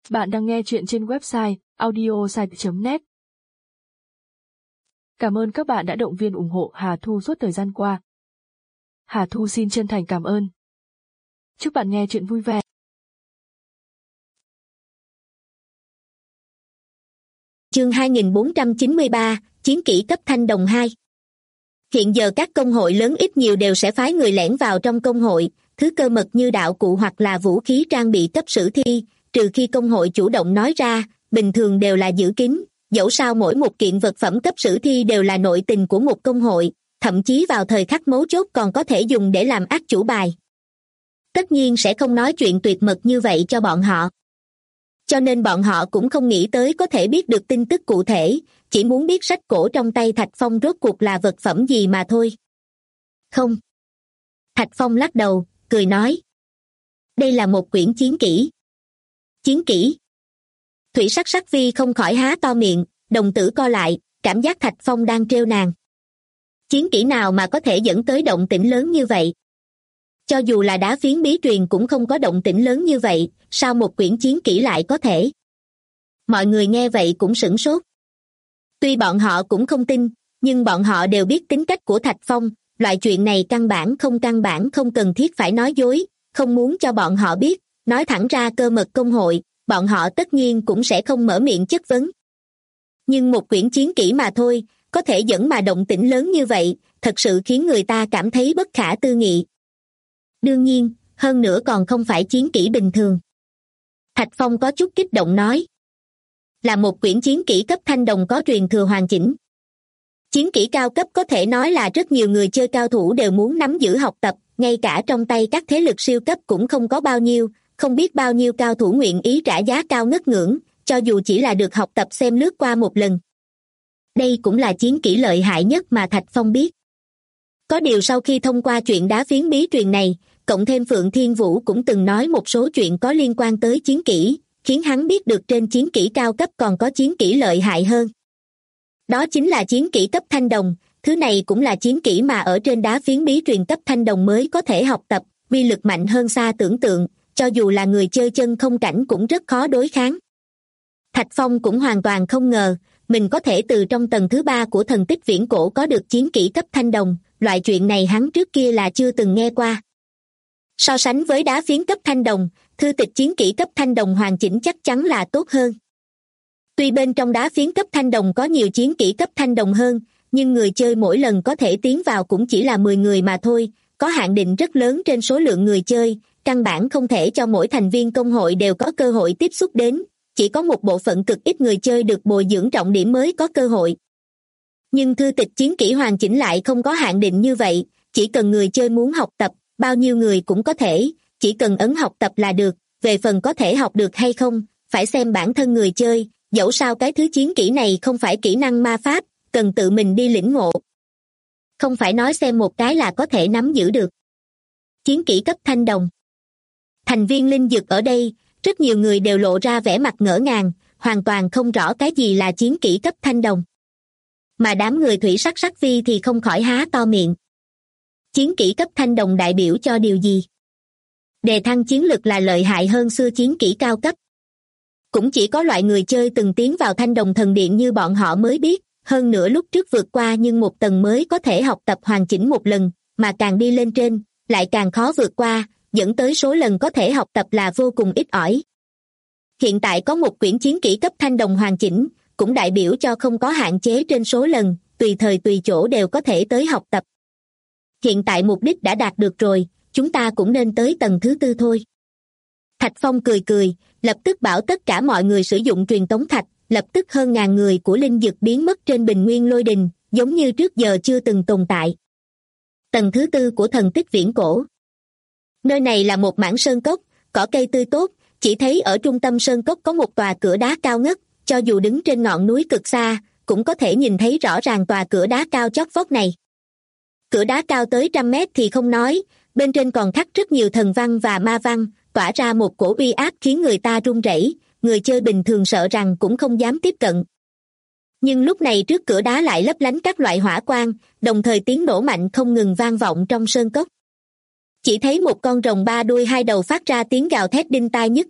Bạn đang nghe chuyện trên website audiosite.net. Cảm ơn các bạn đã động viên ủng hộ Hà Thu suốt thời gian qua. Hà Thu xin chân thành cảm ơn. Chúc bạn nghe chuyện vui vẻ. Chương 2493, Chiến kỹ cấp thanh đồng 2. Hiện giờ các công hội lớn ít nhiều đều sẽ phái người lẻn vào trong công hội, thứ cơ mật như đạo cụ hoặc là vũ khí trang bị cấp sử thi, trừ khi công hội chủ động nói ra, bình thường đều là giữ kín, dẫu sao mỗi một kiện vật phẩm cấp sử thi đều là nội tình của một công hội, thậm chí vào thời khắc mấu chốt còn có thể dùng để làm ác chủ bài. Tất nhiên sẽ không nói chuyện tuyệt mật như vậy cho bọn họ. Cho nên bọn họ cũng không nghĩ tới có thể biết được tin tức cụ thể, chỉ muốn biết sách cổ trong tay Thạch Phong rốt cuộc là vật phẩm gì mà thôi. Không. Thạch Phong lắc đầu, cười nói. Đây là một quyển chiến kỹ. Chiến kỹ. Thủy Sắc Sắc Vi không khỏi há to miệng, đồng tử co lại, cảm giác Thạch Phong đang trêu nàng. Chiến kỹ nào mà có thể dẫn tới động tĩnh lớn như vậy? Cho dù là đá phiến bí truyền cũng không có động tĩnh lớn như vậy, sao một quyển chiến kỹ lại có thể? Mọi người nghe vậy cũng sửng sốt. Tuy bọn họ cũng không tin, nhưng bọn họ đều biết tính cách của Thạch Phong, loại chuyện này căn bản không cần thiết phải nói dối, không muốn cho bọn họ biết, nói thẳng ra cơ mật công hội, bọn họ tất nhiên cũng sẽ không mở miệng chất vấn. Nhưng một quyển chiến kỹ mà thôi, có thể dẫn mà động tĩnh lớn như vậy, thật sự khiến người ta cảm thấy bất khả tư nghị. Đương nhiên, hơn nữa còn không phải chiến kỹ bình thường. Thạch Phong có chút kích động nói. Là một quyển chiến kỹ cấp thanh đồng có truyền thừa hoàn chỉnh. Chiến kỹ cao cấp có thể nói là rất nhiều người chơi cao thủ đều muốn nắm giữ học tập, ngay cả trong tay các thế lực siêu cấp cũng không có bao nhiêu, không biết bao nhiêu cao thủ nguyện ý trả giá cao ngất ngưỡng, cho dù chỉ là được học tập xem lướt qua một lần. Đây cũng là chiến kỹ lợi hại nhất mà Thạch Phong biết. Có điều sau khi thông qua chuyện đá phiến bí truyền này, cộng thêm Phượng Thiên Vũ cũng từng nói một số chuyện có liên quan tới chiến kỹ, khiến hắn biết được trên chiến kỹ cao cấp còn có chiến kỹ lợi hại hơn. Đó chính là chiến kỹ cấp thanh đồng, thứ này cũng là chiến kỹ mà ở trên đá phiến bí truyền cấp thanh đồng mới có thể học tập, uy lực mạnh hơn xa tưởng tượng, cho dù là người chơi chân không cảnh cũng rất khó đối kháng. Thạch Phong cũng hoàn toàn không ngờ, mình có thể từ trong tầng thứ 3 của thần tích viễn cổ có được chiến kỹ cấp thanh đồng, loại chuyện này hắn trước kia là chưa từng nghe qua. So sánh với đá phiến cấp thanh đồng, thư tịch chiến kỹ cấp thanh đồng hoàn chỉnh chắc chắn là tốt hơn. Tuy bên trong đá phiến cấp thanh đồng có nhiều chiến kỹ cấp thanh đồng hơn, nhưng người chơi mỗi lần có thể tiến vào cũng chỉ là 10 người mà thôi, có hạn định rất lớn trên số lượng người chơi, căn bản không thể cho mỗi thành viên công hội đều có cơ hội tiếp xúc đến, chỉ có một bộ phận cực ít người chơi được bồi dưỡng trọng điểm mới có cơ hội. Nhưng thư tịch chiến kỹ hoàn chỉnh lại không có hạn định như vậy, chỉ cần người chơi muốn học tập, bao nhiêu người cũng có thể, chỉ cần ấn học tập là được, về phần có thể học được hay không, phải xem bản thân người chơi, dẫu sao cái thứ chiến kỹ này không phải kỹ năng ma pháp, cần tự mình đi lĩnh ngộ. Không phải nói xem một cái là có thể nắm giữ được. Chiến kỹ cấp thanh đồng. Thành viên linh dực ở đây, rất nhiều người đều lộ ra vẻ mặt ngỡ ngàng, hoàn toàn không rõ cái gì là chiến kỹ cấp thanh đồng. Mà đám người Thủy Sắc Sắc Vi thì không khỏi há to miệng. Chiến kỹ cấp thanh đồng đại biểu cho điều gì? Đề thăng chiến lực là lợi hại hơn xưa chiến kỹ cao cấp. Cũng chỉ có loại người chơi từng tiến vào thanh đồng thần điện như bọn họ mới biết, hơn nữa lúc trước vượt qua nhưng một tầng mới có thể học tập hoàn chỉnh một lần, mà càng đi lên trên, lại càng khó vượt qua, dẫn tới số lần có thể học tập là vô cùng ít ỏi. Hiện tại có một quyển chiến kỹ cấp thanh đồng hoàn chỉnh, cũng đại biểu cho không có hạn chế trên số lần, tùy thời tùy chỗ đều có thể tới học tập. Hiện tại mục đích đã đạt được rồi, chúng ta cũng nên tới tầng thứ 4 thôi. Thạch Phong cười cười, lập tức bảo tất cả mọi người sử dụng truyền tống thạch, lập tức hơn ngàn người của linh dực biến mất trên bình nguyên lôi đình, giống như trước giờ chưa từng tồn tại. Tầng thứ 4 của thần tích viễn cổ. Nơi này là một mảng sơn cốc, cỏ cây tươi tốt, chỉ thấy ở trung tâm sơn cốc có một tòa cửa đá cao ngất, cho dù đứng trên ngọn núi cực xa, cũng có thể nhìn thấy rõ ràng tòa cửa đá cao chót vót này. Cửa đá cao tới 100 mét thì không nói, bên trên còn khắc rất nhiều thần văn và ma văn, tỏa ra một cổ uy áp khiến người ta run rẩy, người chơi bình thường sợ rằng cũng không dám tiếp cận. Nhưng lúc này trước cửa đá lại lấp lánh các loại hỏa quang, đồng thời tiếng nổ mạnh không ngừng vang vọng trong sơn cốc. Chỉ thấy một con rồng 3 đuôi 2 đầu phát ra tiếng gào thét đinh tai nhức óc,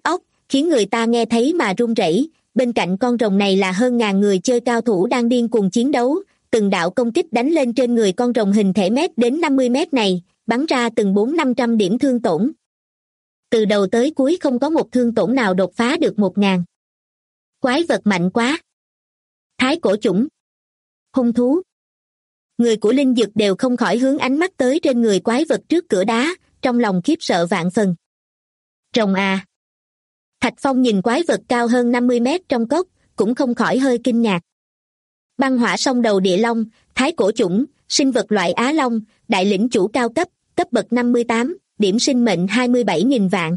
khiến người ta nghe thấy mà run rẩy. Bên cạnh con rồng này là hơn ngàn người chơi cao thủ đang điên cuồng chiến đấu, từng đạo công kích đánh lên trên người con rồng hình thể mét đến 50 mét này, bắn ra từng 400-500 điểm thương tổn. Từ đầu tới cuối không có một thương tổn nào đột phá được 1000. Quái vật mạnh quá. Thái cổ chủng. Hung thú. Người của Linh Dực đều không khỏi hướng ánh mắt tới trên người quái vật trước cửa đá, trong lòng khiếp sợ vạn phần. Rồng à. Thạch Phong nhìn quái vật cao hơn 50 mét trong cốc, cũng không khỏi hơi kinh ngạc. Băng hỏa song đầu địa long, thái cổ chủng, sinh vật loại Á Long, đại lĩnh chủ cao cấp, cấp bậc 58, điểm sinh mệnh 27.000 vạn.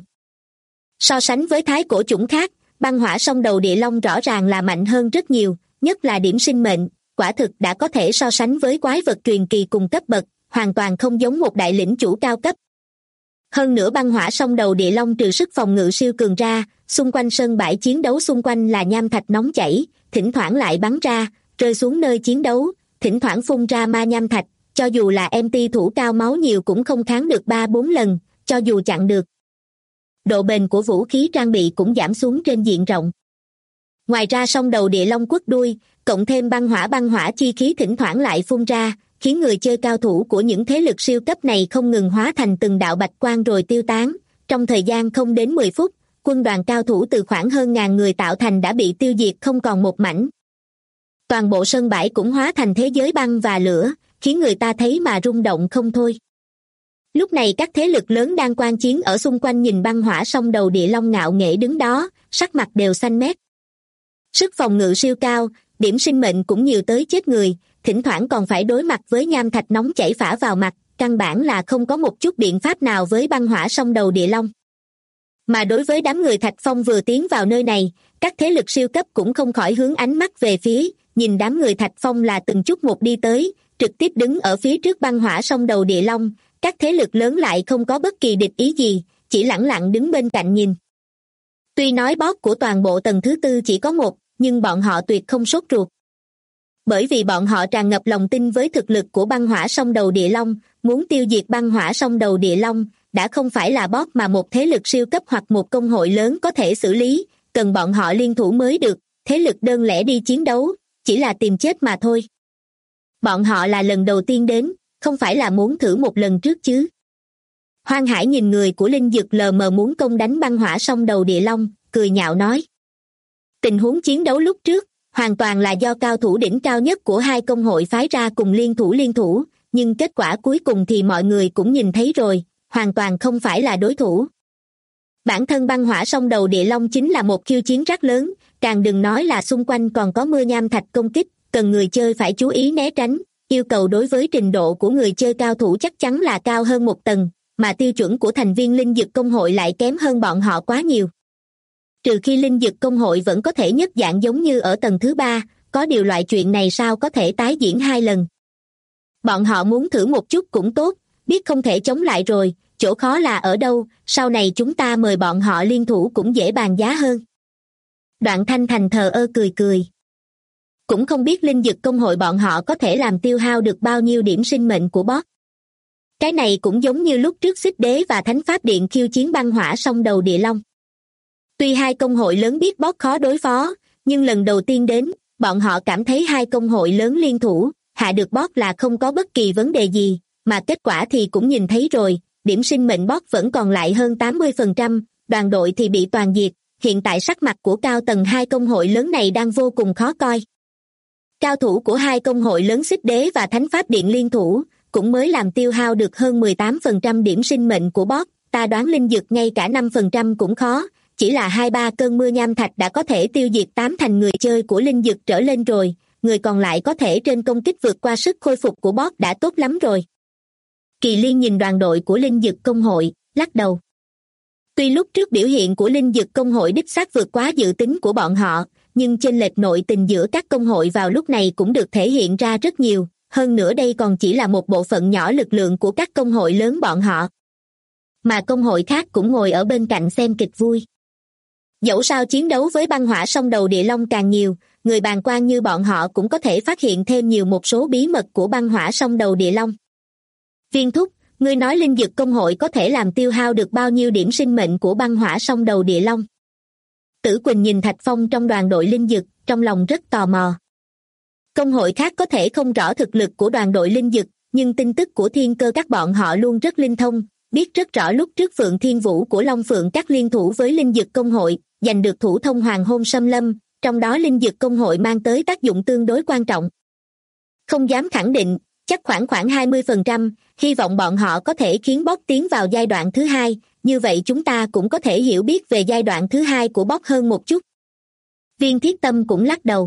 So sánh với thái cổ chủng khác, băng hỏa song đầu địa long rõ ràng là mạnh hơn rất nhiều, nhất là điểm sinh mệnh, quả thực đã có thể so sánh với quái vật truyền kỳ cùng cấp bậc, hoàn toàn không giống một đại lĩnh chủ cao cấp. Hơn nữa băng hỏa song đầu địa long trừ sức phòng ngự siêu cường ra, xung quanh sân bãi chiến đấu xung quanh là nham thạch nóng chảy, thỉnh thoảng lại bắn ra, rơi xuống nơi chiến đấu, thỉnh thoảng phun ra ma nham thạch, cho dù là MT thủ cao máu nhiều cũng không kháng được 3-4 lần, cho dù chặn được. Độ bền của vũ khí trang bị cũng giảm xuống trên diện rộng. Ngoài ra song đầu địa long quất đuôi, cộng thêm băng hỏa chi khí thỉnh thoảng lại phun ra, khiến người chơi cao thủ của những thế lực siêu cấp này không ngừng hóa thành từng đạo bạch quang rồi tiêu tán. Trong thời gian không đến 10 phút, quân đoàn cao thủ từ khoảng hơn ngàn người tạo thành đã bị tiêu diệt không còn một mảnh. Toàn bộ sân bãi cũng hóa thành thế giới băng và lửa, khiến người ta thấy mà rung động không thôi. Lúc này các thế lực lớn đang quan chiến ở xung quanh nhìn băng hỏa song đầu địa long ngạo nghễ đứng đó, sắc mặt đều xanh mét. Sức phòng ngự siêu cao, điểm sinh mệnh cũng nhiều tới chết người, thỉnh thoảng còn phải đối mặt với nham thạch nóng chảy phả vào mặt, căn bản là không có một chút biện pháp nào với băng hỏa song đầu địa long. Mà đối với đám người Thạch Phong vừa tiến vào nơi này, các thế lực siêu cấp cũng không khỏi hướng ánh mắt về phía, nhìn đám người Thạch Phong là từng chút một đi tới, trực tiếp đứng ở phía trước băng hỏa song đầu địa long, các thế lực lớn lại không có bất kỳ địch ý gì, chỉ lẳng lặng đứng bên cạnh nhìn. Tuy nói boss của toàn bộ tầng thứ tư chỉ có một, nhưng bọn họ tuyệt không sốt ruột. Bởi vì bọn họ tràn ngập lòng tin với thực lực của băng hỏa song đầu địa long, muốn tiêu diệt băng hỏa song đầu địa long, đã không phải là boss mà một thế lực siêu cấp hoặc một công hội lớn có thể xử lý, cần bọn họ liên thủ mới được, thế lực đơn lẻ đi chiến đấu, chỉ là tìm chết mà thôi. Bọn họ là lần đầu tiên đến, không phải là muốn thử một lần trước chứ. Hoang Hải nhìn người của Linh Dực lờ mờ muốn công đánh băng hỏa song đầu địa long, cười nhạo nói. Tình huống chiến đấu lúc trước, hoàn toàn là do cao thủ đỉnh cao nhất của hai công hội phái ra cùng liên thủ, nhưng kết quả cuối cùng thì mọi người cũng nhìn thấy rồi, hoàn toàn không phải là đối thủ. Bản thân băng hỏa song đầu địa long chính là một khiêu chiến rất lớn, càng đừng nói là xung quanh còn có mưa nham thạch công kích, cần người chơi phải chú ý né tránh, yêu cầu đối với trình độ của người chơi cao thủ chắc chắn là cao hơn một tầng, mà tiêu chuẩn của thành viên Linh Dực công hội lại kém hơn bọn họ quá nhiều. Trừ khi Linh Dực công hội vẫn có thể nhất dạng giống như ở tầng thứ 3, có điều loại chuyện này sao có thể tái diễn 2 lần. Bọn họ muốn thử một chút cũng tốt, biết không thể chống lại rồi, chỗ khó là ở đâu, sau này chúng ta mời bọn họ liên thủ cũng dễ bàn giá hơn. Đoạn Thanh Thành thờ ơ cười. Cũng không biết Linh Dực công hội bọn họ có thể làm tiêu hao được bao nhiêu điểm sinh mệnh của boss. Cái này cũng giống như lúc trước Xích Đế và Thánh Pháp Điện khiêu chiến băng hỏa song đầu địa long. Tuy hai công hội lớn biết boss khó đối phó, nhưng lần đầu tiên đến, bọn họ cảm thấy hai công hội lớn liên thủ, hạ được boss là không có bất kỳ vấn đề gì, mà kết quả thì cũng nhìn thấy rồi, điểm sinh mệnh boss vẫn còn lại hơn 80%, đoàn đội thì bị toàn diệt, hiện tại sắc mặt của cao tầng hai công hội lớn này đang vô cùng khó coi. Cao thủ của hai công hội lớn Xích Đế và Thánh Pháp Điện liên thủ, cũng mới làm tiêu hao được hơn 18% điểm sinh mệnh của boss, ta đoán Linh Dực ngay cả 5% cũng khó, chỉ là 2-3 cơn mưa nham thạch đã có thể tiêu diệt 8 thành người chơi của Linh Dực trở lên rồi, người còn lại có thể trên công kích vượt qua sức khôi phục của boss đã tốt lắm rồi. Kỳ Liên nhìn đoàn đội của Linh Dực công hội, lắc đầu. Tuy lúc trước biểu hiện của Linh Dực công hội đích xác vượt quá dự tính của bọn họ, nhưng chênh lệch nội tình giữa các công hội vào lúc này cũng được thể hiện ra rất nhiều, hơn nữa đây còn chỉ là một bộ phận nhỏ lực lượng của các công hội lớn bọn họ. Mà công hội khác cũng ngồi ở bên cạnh xem kịch vui. Dẫu sao chiến đấu với băng hỏa song đầu địa long càng nhiều, người bàng quan như bọn họ cũng có thể phát hiện thêm nhiều một số bí mật của băng hỏa song đầu địa long. Viên Thúc, ngươi nói Linh Dực công hội có thể làm tiêu hao được bao nhiêu điểm sinh mệnh của băng hỏa song đầu địa long? Tử Quỳnh nhìn Thạch Phong trong đoàn đội linh dực, trong lòng rất tò mò. Công hội khác có thể không rõ thực lực của đoàn đội linh dực, nhưng tin tức của Thiên Cơ các bọn họ luôn rất linh thông, biết rất rõ lúc trước Phượng Thiên Vũ của Long Phượng các liên thủ với linh dực công hội, giành được thủ thông hoàng hôn xâm lâm, trong đó linh dực công hội mang tới tác dụng tương đối quan trọng. Không dám khẳng định, chắc khoảng 20%, hy vọng bọn họ có thể khiến Boss tiến vào giai đoạn thứ hai, như vậy chúng ta cũng có thể hiểu biết về giai đoạn thứ hai của Boss hơn một chút. Viên Thiết Tâm cũng lắc đầu.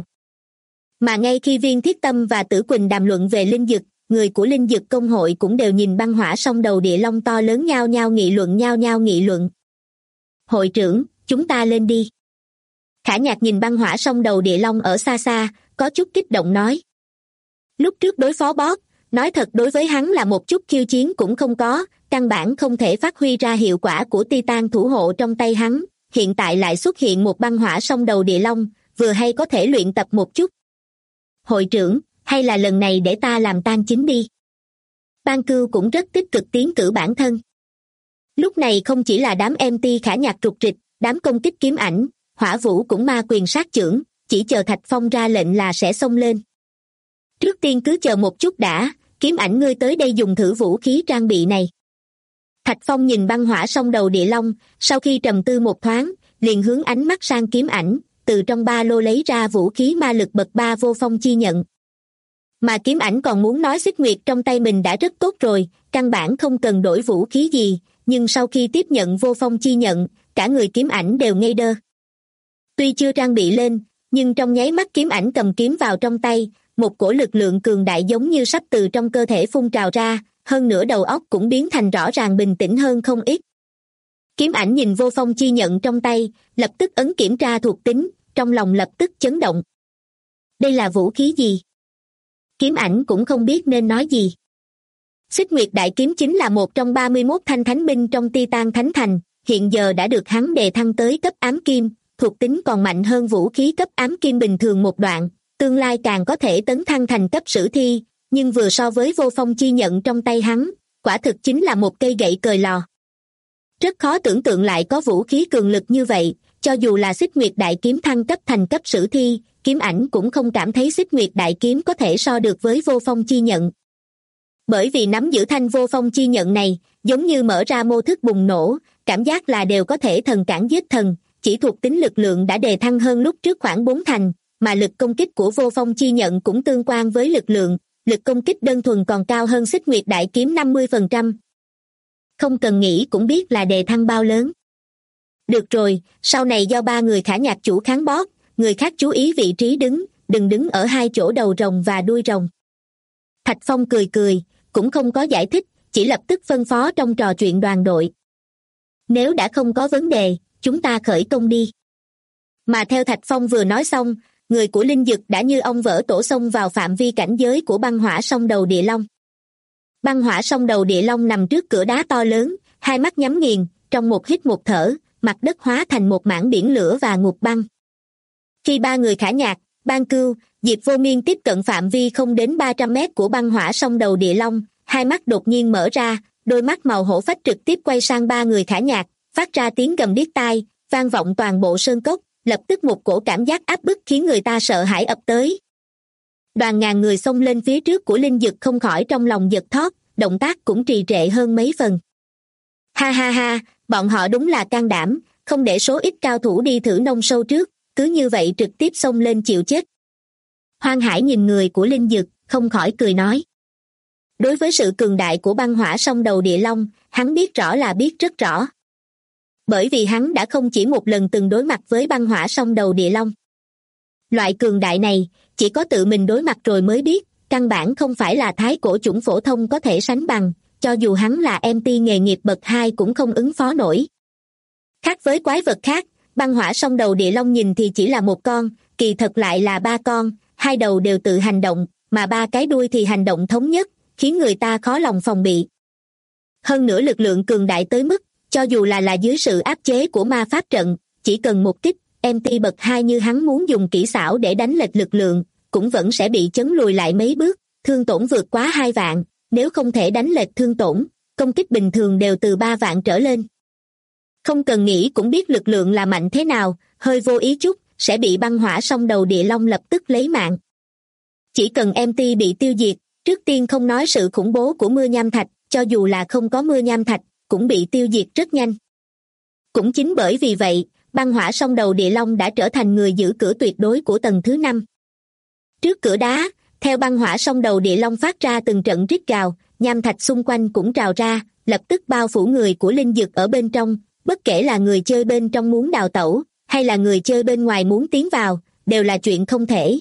Mà ngay khi Viên Thiết Tâm và Tử Quỳnh đàm luận về linh dực, người của linh dực công hội cũng đều nhìn băng hỏa song đầu địa long to lớn nhao nhao nghị luận. Hội trưởng, chúng ta lên đi. Khả Nhạc nhìn băng hỏa song đầu địa long ở xa xa, có chút kích động nói. Lúc trước đối phó Boss, nói thật đối với hắn là một chút khiêu chiến cũng không có, căn bản không thể phát huy ra hiệu quả của Titan thủ hộ trong tay hắn, hiện tại lại xuất hiện một băng hỏa song đầu địa long, vừa hay có thể luyện tập một chút. Hội trưởng, hay là lần này để ta làm tan chính đi. Ban Cưu cũng rất tích cực tiến cử bản thân. Lúc này không chỉ là đám MT Khả Nhạc trục trịch, đám công kích kiếm ảnh, Hỏa Vũ cũng ma quyền sát chưởng, chỉ chờ Thạch Phong ra lệnh là sẽ xông lên. Trước tiên cứ chờ một chút đã, kiếm ảnh ngươi tới đây dùng thử vũ khí trang bị này. Thạch Phong nhìn băng hỏa song đầu địa long, sau khi trầm tư một thoáng, liền hướng ánh mắt sang kiếm ảnh, từ trong ba lô lấy ra vũ khí ma lực bậc 3 vô phong chi nhận. Mà kiếm ảnh còn muốn nói Xích Nguyệt trong tay mình đã rất tốt rồi, căn bản không cần đổi vũ khí gì, nhưng sau khi tiếp nhận vô phong chi nhận, cả người kiếm ảnh đều ngây đơ. Tuy chưa trang bị lên, nhưng trong nháy mắt kiếm ảnh cầm kiếm vào trong tay, một cổ lực lượng cường đại giống như sắp từ trong cơ thể phun trào ra, hơn nữa đầu óc cũng biến thành rõ ràng bình tĩnh hơn không ít. Kiếm ảnh nhìn vô phong chi nhận trong tay, lập tức ấn kiểm tra thuộc tính, trong lòng lập tức chấn động. Đây là vũ khí gì? Kiếm ảnh cũng không biết nên nói gì. Xích Nguyệt đại kiếm chính là một trong 31 thanh thánh binh trong Titan Thánh Thành, hiện giờ đã được hắn đề thăng tới cấp ám kim, thuộc tính còn mạnh hơn vũ khí cấp ám kim bình thường một đoạn, tương lai càng có thể tấn thăng thành cấp sử thi, nhưng vừa so với vô phong chi nhận trong tay hắn, quả thực chính là một cây gậy cời lò. Rất khó tưởng tượng lại có vũ khí cường lực như vậy, cho dù là Xích Nguyệt đại kiếm thăng cấp thành cấp sử thi, kiếm ảnh cũng không cảm thấy Xích Nguyệt đại kiếm có thể so được với vô phong chi nhận. Bởi vì nắm giữ thanh vô phong chi nhận này, giống như mở ra mô thức bùng nổ, cảm giác là đều có thể thần cản giết thần, chỉ thuộc tính lực lượng đã đề thăng hơn lúc trước khoảng 4 thành, mà lực công kích của vô phong chi nhận cũng tương quan với lực lượng, lực công kích đơn thuần còn cao hơn Xích Nguyệt đại kiếm 50%. Không cần nghĩ cũng biết là đề thăng bao lớn. Được rồi, sau này do 3 người Khả Nhạc chủ kháng Boss, người khác chú ý vị trí đứng, đừng đứng ở hai chỗ đầu rồng và đuôi rồng. Thạch Phong cười cười, cũng không có giải thích, chỉ lập tức phân phó trong trò chuyện đoàn đội. Nếu đã không có vấn đề, chúng ta khởi công đi. Mà theo Thạch Phong vừa nói xong, người của linh dực đã như ong vỡ tổ xông vào phạm vi cảnh giới của băng hỏa song đầu địa long. Băng hỏa song đầu địa long nằm trước cửa đá to lớn, hai mắt nhắm nghiền, trong một hít một thở, mặt đất hóa thành một mảng biển lửa và ngục băng. Khi 3 người Khả Nhạc, Ban Cưu, Diệp Vô Miên tiếp cận phạm vi không đến 300 mét của băng hỏa song đầu địa long, hai mắt đột nhiên mở ra, đôi mắt màu hổ phách trực tiếp quay sang 3 người Khả Nhạc, phát ra tiếng gầm điếc tai, vang vọng toàn bộ sơn cốc, lập tức một cổ cảm giác áp bức khiến người ta sợ hãi ập tới. Đoàn ngàn người xông lên phía trước của linh dực không khỏi trong lòng giật thót, động tác cũng trì trệ hơn mấy phần. Ha ha ha, bọn họ đúng là can đảm, không để số ít cao thủ đi thử nông sâu trước, cứ như vậy trực tiếp xông lên chịu chết. Hoang Hải nhìn người của linh dực, không khỏi cười nói. Đối với sự cường đại của băng hỏa song đầu địa long, hắn biết rõ là biết rất rõ. Bởi vì hắn đã không chỉ một lần từng đối mặt với băng hỏa song đầu địa long. Loại cường đại này, chỉ có tự mình đối mặt rồi mới biết, căn bản không phải là thái cổ chủng phổ thông có thể sánh bằng, cho dù hắn là MT nghề nghiệp bậc 2 cũng không ứng phó nổi. Khác với quái vật khác, băng hỏa song đầu địa long nhìn thì chỉ là một con, kỳ thật lại là 3 con, 2 đầu đều tự hành động, mà 3 cái đuôi thì hành động thống nhất, khiến người ta khó lòng phòng bị. Hơn nữa lực lượng cường đại tới mức, cho dù là dưới sự áp chế của ma pháp trận, chỉ cần một kích, MT bậc 2 như hắn muốn dùng kỹ xảo để đánh lệch lực lượng, cũng vẫn sẽ bị chấn lùi lại mấy bước, thương tổn vượt quá 2 vạn, nếu không thể đánh lệch thương tổn, công kích bình thường đều từ 3 vạn trở lên. Không cần nghĩ cũng biết lực lượng là mạnh thế nào, hơi vô ý chút, sẽ bị băng hỏa song đầu địa long lập tức lấy mạng. Chỉ cần MT bị tiêu diệt, trước tiên không nói sự khủng bố của mưa nham thạch, cho dù là không có mưa nham thạch, cũng bị tiêu diệt rất nhanh. Cũng chính bởi vì vậy, băng hỏa song đầu địa long đã trở thành người giữ cửa tuyệt đối của tầng thứ 5. Trước cửa đá, theo băng hỏa song đầu địa long phát ra từng trận rít gào, nham thạch xung quanh cũng trào ra, lập tức bao phủ người của linh dực ở bên trong, bất kể là người chơi bên trong muốn đào tẩu, hay là người chơi bên ngoài muốn tiến vào, đều là chuyện không thể.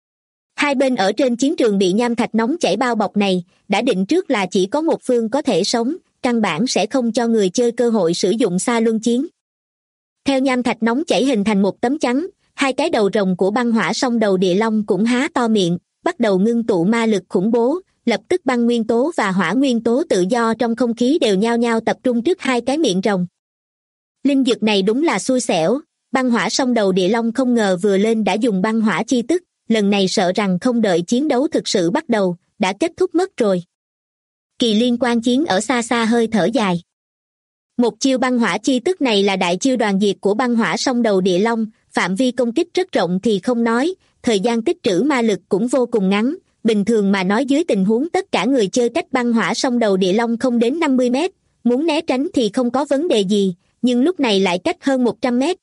Hai bên ở trên chiến trường bị nham thạch nóng chảy bao bọc này, đã định trước là chỉ có một phương có thể sống, căn bản sẽ không cho người chơi cơ hội sử dụng xa luân chiến. Theo nham thạch nóng chảy hình thành một tấm chắn, hai cái đầu rồng của băng hỏa song đầu địa long cũng há to miệng, bắt đầu ngưng tụ ma lực khủng bố, lập tức băng nguyên tố và hỏa nguyên tố tự do trong không khí đều nhao nhao tập trung trước hai cái miệng rồng. Linh dực này đúng là xui xẻo, băng hỏa song đầu địa long không ngờ vừa lên đã dùng băng hỏa chi tức, lần này sợ rằng không đợi chiến đấu thực sự bắt đầu, đã kết thúc mất rồi. Kỳ Liên quan chiến ở xa xa hơi thở dài. Một chiêu băng hỏa chi tức này là đại chiêu đoàn diệt của băng hỏa song đầu địa long, phạm vi công kích rất rộng thì không nói, thời gian tích trữ ma lực cũng vô cùng ngắn, bình thường mà nói dưới tình huống tất cả người chơi cách băng hỏa song đầu địa long không đến 50 mét, muốn né tránh thì không có vấn đề gì, nhưng lúc này lại cách hơn 100 mét.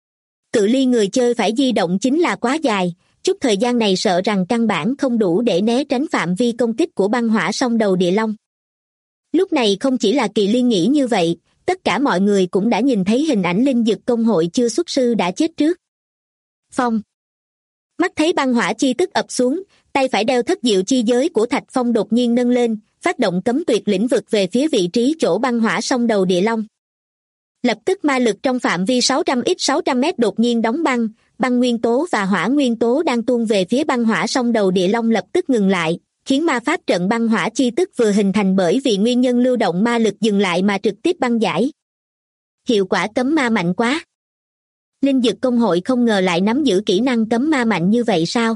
Cự ly người chơi phải di động chính là quá dài, chút thời gian này sợ rằng căn bản không đủ để né tránh phạm vi công kích của băng hỏa song đầu địa long. Lúc này không chỉ là Kỳ Liên nghĩ như vậy, tất cả mọi người cũng đã nhìn thấy hình ảnh linh dực công hội chưa xuất sư đã chết trước. Phong. Mắt thấy băng hỏa chi tức ập xuống, tay phải đeo thất diệu chi giới của Thạch Phong đột nhiên nâng lên, phát động cấm tuyệt lĩnh vực về phía vị trí chỗ băng hỏa song đầu địa long. Lập tức ma lực trong phạm vi 600x 600m đột nhiên đóng băng, băng nguyên tố và hỏa nguyên tố đang tuôn về phía băng hỏa song đầu địa long lập tức ngừng lại, khiến ma pháp trận băng hỏa chi tức vừa hình thành bởi vì nguyên nhân lưu động ma lực dừng lại mà trực tiếp băng giải. Hiệu quả cấm ma mạnh quá. Linh dực công hội không ngờ lại nắm giữ kỹ năng cấm ma mạnh như vậy sao?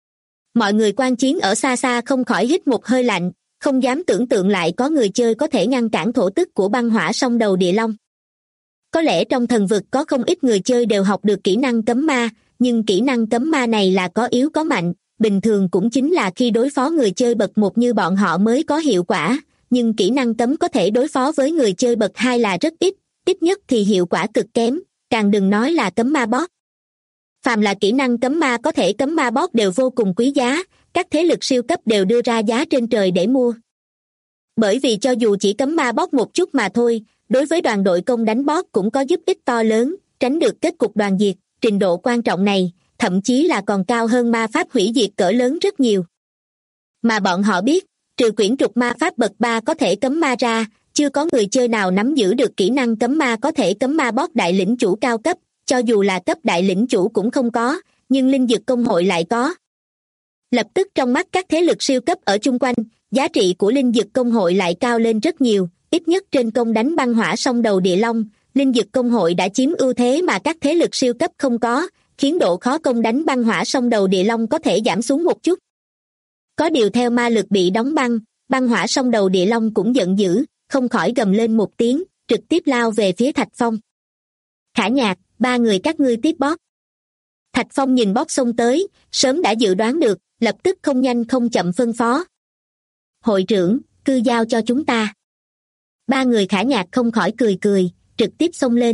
Mọi người quan chiến ở xa xa không khỏi hít một hơi lạnh, không dám tưởng tượng lại có người chơi có thể ngăn cản thổ tức của băng hỏa song đầu địa long. Có lẽ trong thần vực có không ít người chơi đều học được kỹ năng cấm ma, nhưng kỹ năng cấm ma này là có yếu có mạnh, bình thường cũng chính là khi đối phó người chơi bậc 1 như bọn họ mới có hiệu quả, nhưng kỹ năng cấm có thể đối phó với người chơi bậc 2 là rất ít nhất thì hiệu quả cực kém, càng đừng nói là cấm ma boss. Phàm là kỹ năng cấm ma có thể cấm ma boss đều vô cùng quý giá, các thế lực siêu cấp đều đưa ra giá trên trời để mua. Bởi vì cho dù chỉ cấm ma boss một chút mà thôi, đối với đoàn đội công đánh boss cũng có giúp ích to lớn, tránh được kết cục đoàn diệt, trình độ quan trọng này, thậm chí là còn cao hơn ma pháp hủy diệt cỡ lớn rất nhiều. Mà bọn họ biết, trừ quyển trục ma pháp bậc 3 có thể cấm ma ra, chưa có người chơi nào nắm giữ được kỹ năng cấm ma có thể cấm ma boss đại lĩnh chủ cao cấp, cho dù là cấp đại lĩnh chủ cũng không có, nhưng linh dực công hội lại có. Lập tức trong mắt các thế lực siêu cấp ở chung quanh, giá trị của linh dực công hội lại cao lên rất nhiều, ít nhất trên công đánh băng hỏa song đầu địa long, linh dực công hội đã chiếm ưu thế mà các thế lực siêu cấp không có, khiến độ khó công đánh băng hỏa song đầu địa long có thể giảm xuống một chút. Có điều theo ma lực bị đóng băng, băng hỏa song đầu địa long cũng giận dữ, không khỏi gầm lên một tiếng, trực tiếp lao về phía Thạch Phong. Khả Nhạc, 3 người các ngươi tiếp boss. Thạch Phong nhìn boss xông tới, sớm đã dự đoán được, lập tức không nhanh không chậm phân phó. Hội trưởng, cứ giao cho chúng ta. 3 người Khả Nhạc không khỏi cười, trực tiếp xông lên.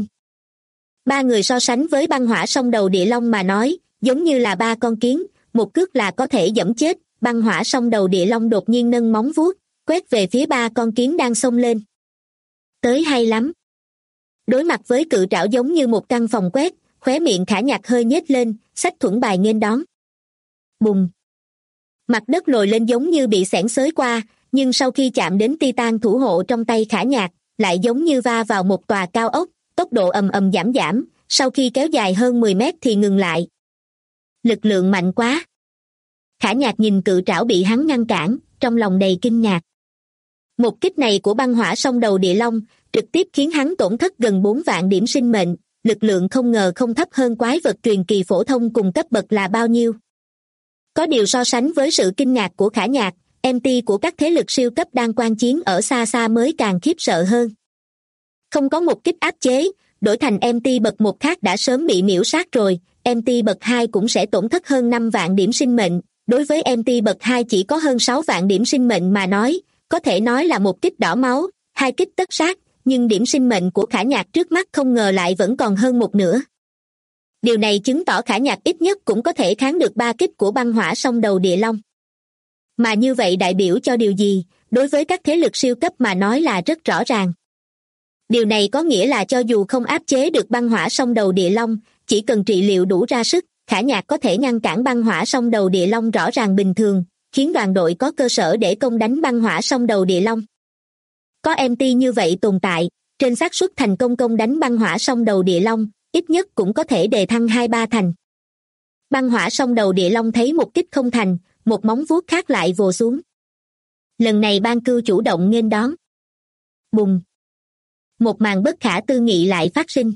3 người so sánh với băng hỏa song đầu địa long mà nói, giống như là 3 con kiến, một cước là có thể giẫm chết. Băng hỏa song đầu địa long đột nhiên nâng móng vuốt, quét về phía 3 con kiến đang xông lên. Tới hay lắm. Đối mặt với cự trảo giống như một căn phòng quét, khóe miệng Khả Nhạc hơi nhếch lên, xách thuẫn bài nghênh đón. Bùng. Mặt đất lồi lên giống như bị xẻng xới qua, nhưng sau khi chạm đến titan thủ hộ trong tay Khả Nhạc, lại giống như va vào một tòa cao ốc, tốc độ ầm ầm giảm, sau khi kéo dài hơn 10 mét thì ngừng lại. Lực lượng mạnh quá. Khả Nhạc nhìn cự trảo bị hắn ngăn cản, trong lòng đầy kinh ngạc. Một kích này của băng hỏa song đầu địa long, trực tiếp khiến hắn tổn thất gần 4 vạn điểm sinh mệnh, lực lượng không ngờ không thấp hơn quái vật truyền kỳ phổ thông cùng cấp bậc là bao nhiêu. Có điều so sánh với sự kinh ngạc của Khả Nhạc, MT của các thế lực siêu cấp đang quan chiến ở xa xa mới càng khiếp sợ hơn. Không có một kích áp chế, đổi thành MT bậc 1 khác đã sớm bị miễu sát rồi, MT bậc 2 cũng sẽ tổn thất hơn 5 vạn điểm sinh mệnh. Đối với MT bậc 2 chỉ có hơn 6 vạn điểm sinh mệnh mà nói, có thể nói là một kích đỏ máu, hai kích tất sát, nhưng điểm sinh mệnh của Khả Nhạc trước mắt không ngờ lại vẫn còn hơn một nửa. Điều này chứng tỏ Khả Nhạc ít nhất cũng có thể kháng được 3 kích của băng hỏa song đầu địa long. Mà như vậy đại biểu cho điều gì? Đối với các thế lực siêu cấp mà nói là rất rõ ràng. Điều này có nghĩa là cho dù không áp chế được băng hỏa song đầu địa long, chỉ cần trị liệu đủ ra sức, Khả Nhạc có thể ngăn cản băng hỏa song đầu địa long rõ ràng bình thường, khiến đoàn đội có cơ sở để công đánh băng hỏa song đầu địa long. Có MT như vậy tồn tại, trên xác suất thành công đánh băng hỏa song đầu địa long, ít nhất cũng có thể đề thăng 2-3 thành. Băng hỏa song đầu địa long thấy một kích không thành, một móng vuốt khác lại vồ xuống. Lần này Ban Cưu chủ động nghênh đón. Bùng! Một màn bất khả tư nghị lại phát sinh.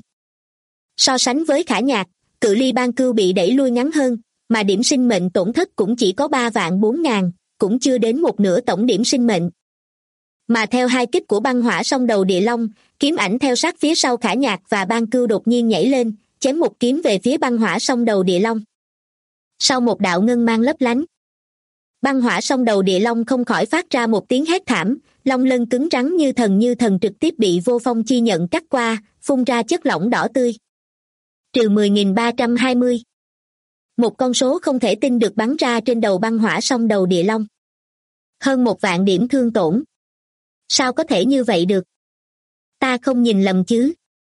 So sánh với Khả Nhạc, cự ly Ban Cưu bị đẩy lui ngắn hơn, mà điểm sinh mệnh tổn thất cũng chỉ có 3.400.000, cũng chưa đến một nửa tổng điểm sinh mệnh. Mà theo hai kích của băng hỏa song đầu địa long, kiếm ảnh theo sát phía sau Khả Nhạc và Ban Cưu đột nhiên nhảy lên, chém một kiếm về phía băng hỏa song đầu địa long. Sau một đạo ngân mang lấp lánh, băng hỏa song đầu địa long không khỏi phát ra một tiếng hét thảm, long lân cứng rắn như thần trực tiếp bị vô phong chi nhận cắt qua, phun ra chất lỏng đỏ tươi. Trừ 10.320. Một con số không thể tin được bắn ra trên đầu băng hỏa song đầu địa long. Hơn 1 vạn điểm thương tổn. Sao có thể như vậy được? Ta không nhìn lầm chứ?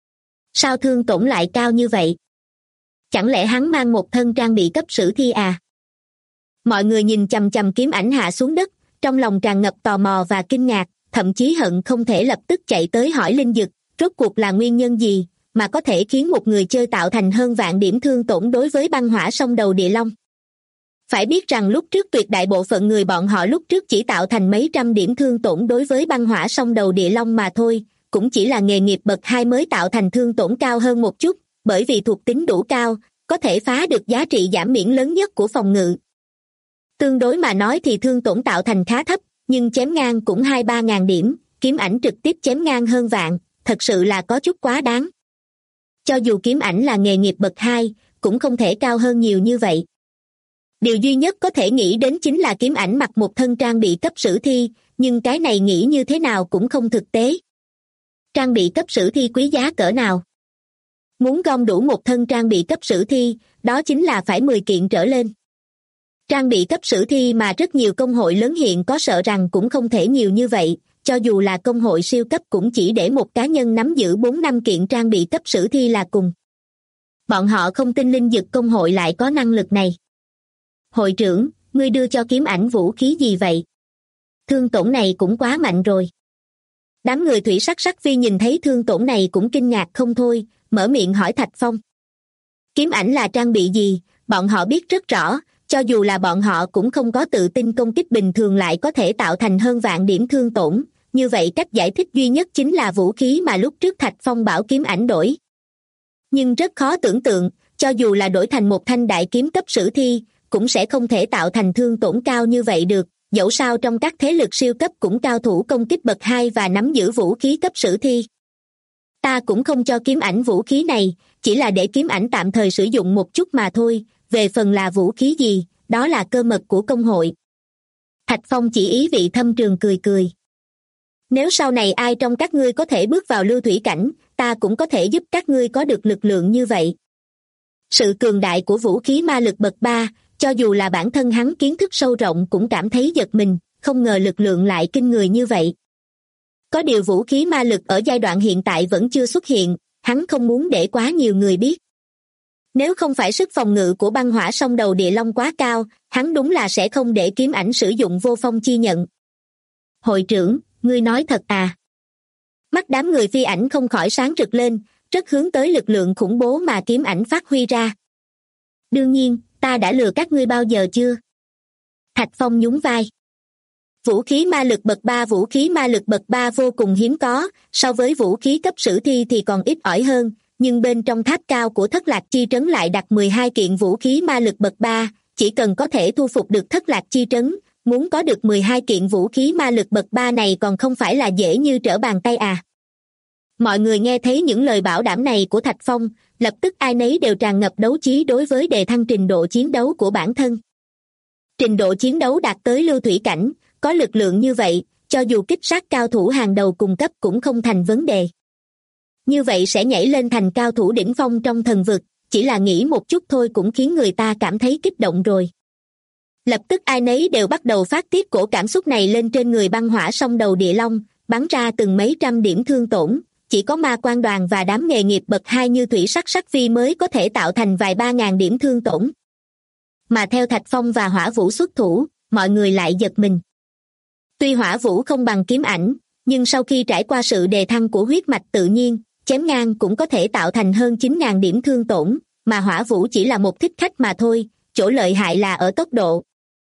Sao thương tổn lại cao như vậy? Chẳng lẽ hắn mang một thân trang bị cấp sử thi à? Mọi người nhìn chằm chằm kiếm ảnh hạ xuống đất, trong lòng tràn ngập tò mò và kinh ngạc, thậm chí hận không thể lập tức chạy tới hỏi Linh Dực, rốt cuộc là nguyên nhân gì mà có thể khiến một người chơi tạo thành hơn vạn điểm thương tổn đối với băng hỏa song đầu địa long. Phải biết rằng lúc trước tuyệt đại bộ phận người bọn họ lúc trước chỉ tạo thành mấy trăm điểm thương tổn đối với băng hỏa song đầu địa long mà thôi, cũng chỉ là nghề nghiệp bậc 2 mới tạo thành thương tổn cao hơn một chút, bởi vì thuộc tính đủ cao, có thể phá được giá trị giảm miễn lớn nhất của phòng ngự. Tương đối mà nói thì thương tổn tạo thành khá thấp, nhưng chém ngang cũng 2-3 ngàn điểm, kiếm ảnh trực tiếp chém ngang hơn vạn, thật sự là có chút quá đáng. Cho dù kiếm ảnh là nghề nghiệp bậc 2, cũng không thể cao hơn nhiều như vậy. Điều duy nhất có thể nghĩ đến chính là kiếm ảnh mặc một thân trang bị cấp sử thi, nhưng cái này nghĩ như thế nào cũng không thực tế. Trang bị cấp sử thi quý giá cỡ nào? Muốn gom đủ một thân trang bị cấp sử thi, đó chính là phải 10 kiện trở lên. Trang bị cấp sử thi mà rất nhiều công hội lớn hiện có sợ rằng cũng không thể nhiều như vậy, cho dù là công hội siêu cấp cũng chỉ để một cá nhân nắm giữ 4-5 kiện trang bị cấp sử thi là cùng. Bọn họ không tin Linh Dực công hội lại có năng lực này. Hội trưởng, ngươi đưa cho kiếm ảnh vũ khí gì vậy? Thương tổn này cũng quá mạnh rồi. Đám người thủy sắc sắc phi nhìn thấy thương tổn này cũng kinh ngạc không thôi, mở miệng hỏi Thạch Phong. Kiếm ảnh là trang bị gì, bọn họ biết rất rõ, cho dù là bọn họ cũng không có tự tin công kích bình thường lại có thể tạo thành hơn vạn điểm thương tổn, như vậy cách giải thích duy nhất chính là vũ khí mà lúc trước Thạch Phong bảo kiếm ảnh đổi. Nhưng rất khó tưởng tượng, cho dù là đổi thành một thanh đại kiếm cấp sử thi, cũng sẽ không thể tạo thành thương tổn cao như vậy được, dẫu sao trong các thế lực siêu cấp cũng cao thủ công kích bậc 2 và nắm giữ vũ khí cấp sử thi. Ta cũng không cho kiếm ảnh vũ khí này, chỉ là để kiếm ảnh tạm thời sử dụng một chút mà thôi, về phần là vũ khí gì, đó là cơ mật của công hội. Thạch Phong chỉ ý vị thâm trường cười cười. Nếu sau này ai trong các ngươi có thể bước vào lưu thủy cảnh, ta cũng có thể giúp các ngươi có được lực lượng như vậy. Sự cường đại của vũ khí ma lực bậc 3, cho dù là bản thân hắn kiến thức sâu rộng cũng cảm thấy giật mình, không ngờ lực lượng lại kinh người như vậy. Có điều vũ khí ma lực ở giai đoạn hiện tại vẫn chưa xuất hiện, hắn không muốn để quá nhiều người biết. Nếu không phải sức phòng ngự của băng hỏa song đầu địa long quá cao, hắn đúng là sẽ không để kiếm ảnh sử dụng vô phong chi nhận. Hội trưởng, ngươi nói thật à? Mắt đám người phi ảnh không khỏi sáng rực lên, rất hướng tới lực lượng khủng bố mà kiếm ảnh phát huy ra. Đương nhiên, ta đã lừa các ngươi bao giờ chưa? Thạch Phong nhún vai. Vũ khí ma lực bậc 3 vũ khí ma lực bậc 3 vô cùng hiếm có, so với vũ khí cấp sử thi thì còn ít ỏi hơn, nhưng bên trong tháp cao của Thất Lạc Chi Trấn lại đặt 12 kiện vũ khí ma lực bậc 3, chỉ cần có thể thu phục được Thất Lạc Chi Trấn, muốn có được 12 kiện vũ khí ma lực bậc 3 này còn không phải là dễ như trở bàn tay à. Mọi người nghe thấy những lời bảo đảm này của Thạch Phong, lập tức ai nấy đều tràn ngập đấu trí đối với đề thăng trình độ chiến đấu của bản thân. Trình độ chiến đấu đạt tới lưu thủy cảnh, có lực lượng như vậy, cho dù kích sát cao thủ hàng đầu cùng cấp cũng không thành vấn đề. Như vậy sẽ nhảy lên thành cao thủ đỉnh phong trong thần vực, chỉ là nghĩ một chút thôi cũng khiến người ta cảm thấy kích động rồi. Lập tức ai nấy đều bắt đầu phát tiết cổ cảm xúc này lên trên người băng hỏa song đầu địa long, bắn ra từng mấy trăm điểm thương tổn, chỉ có ma quan đoàn và đám nghề nghiệp bậc 2 như thủy sắc sắc vi mới có thể tạo thành vài 3.000 điểm thương tổn. Mà theo Thạch Phong và Hỏa Vũ xuất thủ, mọi người lại giật mình. Tuy Hỏa Vũ không bằng kiếm ảnh, nhưng sau khi trải qua sự đề thăng của huyết mạch tự nhiên, chém ngang cũng có thể tạo thành hơn 9.000 điểm thương tổn, mà Hỏa Vũ chỉ là một thích khách mà thôi, chỗ lợi hại là ở tốc độ.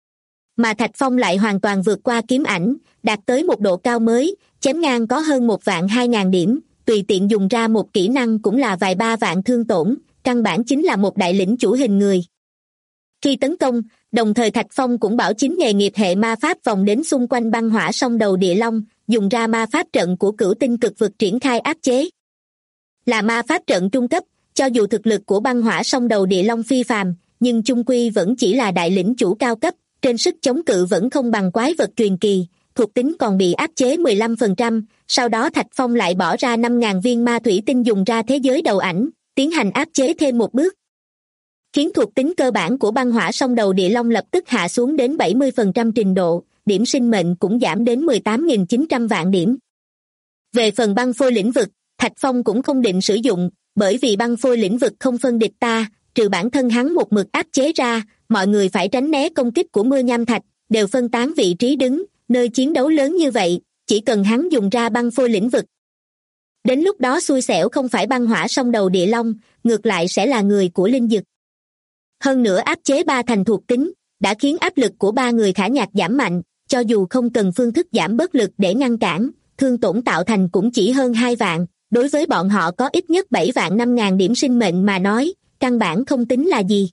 Mà Thạch Phong lại hoàn toàn vượt qua kiếm ảnh, đạt tới một độ cao mới, chém ngang có hơn 1.200.000 điểm, tùy tiện dùng ra một kỹ năng cũng là vài 3 vạn thương tổn, căn bản chính là một đại lĩnh chủ hình người. Khi tấn công, đồng thời Thạch Phong cũng bảo chính nghề nghiệp hệ ma pháp vòng đến xung quanh băng hỏa song đầu địa long, dùng ra ma pháp trận của Cửu Tinh Cực Vực triển khai áp chế. Là ma pháp trận trung cấp, cho dù thực lực của băng hỏa song đầu địa long phi phàm, nhưng chung quy vẫn chỉ là đại lĩnh chủ cao cấp, trên sức chống cự vẫn không bằng quái vật truyền kỳ, thuộc tính còn bị áp chế 15%, sau đó Thạch Phong lại bỏ ra 5.000 viên ma thủy tinh dùng ra thế giới đầu ảnh, tiến hành áp chế thêm một bước. Khiến thuộc tính cơ bản của băng hỏa song đầu địa long lập tức hạ xuống đến 70% trình độ, điểm sinh mệnh cũng giảm đến 18.900 vạn điểm. Về phần băng phôi lĩnh vực, Thạch Phong cũng không định sử dụng, bởi vì băng phôi lĩnh vực không phân địch ta, trừ bản thân hắn một mực áp chế ra, mọi người phải tránh né công kích của mưa nham thạch, đều phân tán vị trí đứng, nơi chiến đấu lớn như vậy, chỉ cần hắn dùng ra băng phôi lĩnh vực. Đến lúc đó xui xẻo không phải băng hỏa song đầu địa long, ngược lại sẽ là người của linh dực. Hơn nữa áp chế 3 thành thuộc tính, đã khiến áp lực của 3 người Khả Nhạc giảm mạnh, cho dù không cần phương thức giảm bớt lực để ngăn cản, thương tổn tạo thành cũng chỉ hơn 2 vạn, đối với bọn họ có ít nhất 7 vạn 5.000 điểm sinh mệnh mà nói, căn bản không tính là gì.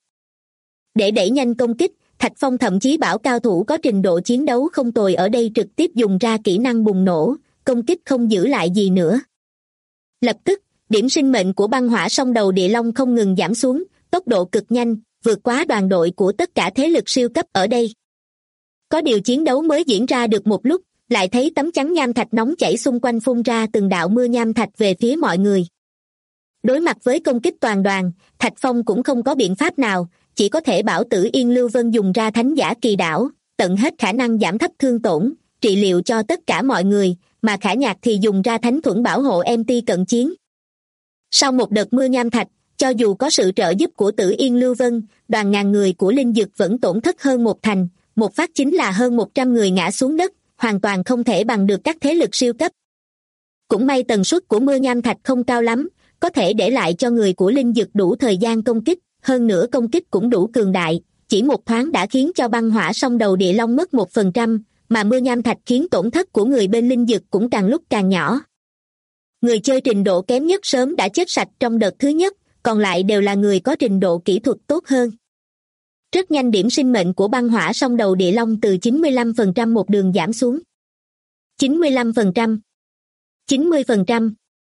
Để đẩy nhanh công kích, Thạch Phong thậm chí bảo cao thủ có trình độ chiến đấu không tồi ở đây trực tiếp dùng ra kỹ năng bùng nổ, công kích không giữ lại gì nữa. Lập tức, điểm sinh mệnh của băng hỏa song đầu địa long không ngừng giảm xuống, tốc độ cực nhanh, vượt quá đoàn đội của tất cả thế lực siêu cấp ở đây. Có điều chiến đấu mới diễn ra được một lúc, lại thấy tấm chắn nham thạch nóng chảy xung quanh phun ra từng đạo mưa nham thạch về phía mọi người. Đối mặt với công kích toàn đoàn, Thạch Phong cũng không có biện pháp nào, chỉ có thể bảo Tử Yên Lưu Vân dùng ra thánh giả kỳ đảo, tận hết khả năng giảm thấp thương tổn, trị liệu cho tất cả mọi người, mà Khả Nhạc thì dùng ra thánh thuẫn bảo hộ MT cận chiến. Sau một đợt mưa nham thạch, cho dù có sự trợ giúp của Tử Yên Lưu Vân, đoàn ngàn người của linh dực vẫn tổn thất hơn một thành, một phát chính là hơn 100 người ngã xuống đất, hoàn toàn không thể bằng được các thế lực siêu cấp. Cũng may tần suất của mưa nham thạch không cao lắm, có thể để lại cho người của linh dực đủ thời gian công kích, hơn nữa công kích cũng đủ cường đại, chỉ một thoáng đã khiến cho băng hỏa song đầu địa long mất 1%, mà mưa nham thạch khiến tổn thất của người bên linh dực cũng càng lúc càng nhỏ. Người chơi trình độ kém nhất sớm đã chết sạch trong đợt thứ nhất, còn lại đều là người có trình độ kỹ thuật tốt hơn. Rất nhanh điểm sinh mệnh của băng hỏa song đầu địa long từ 95% một đường giảm xuống. 95%, 90%,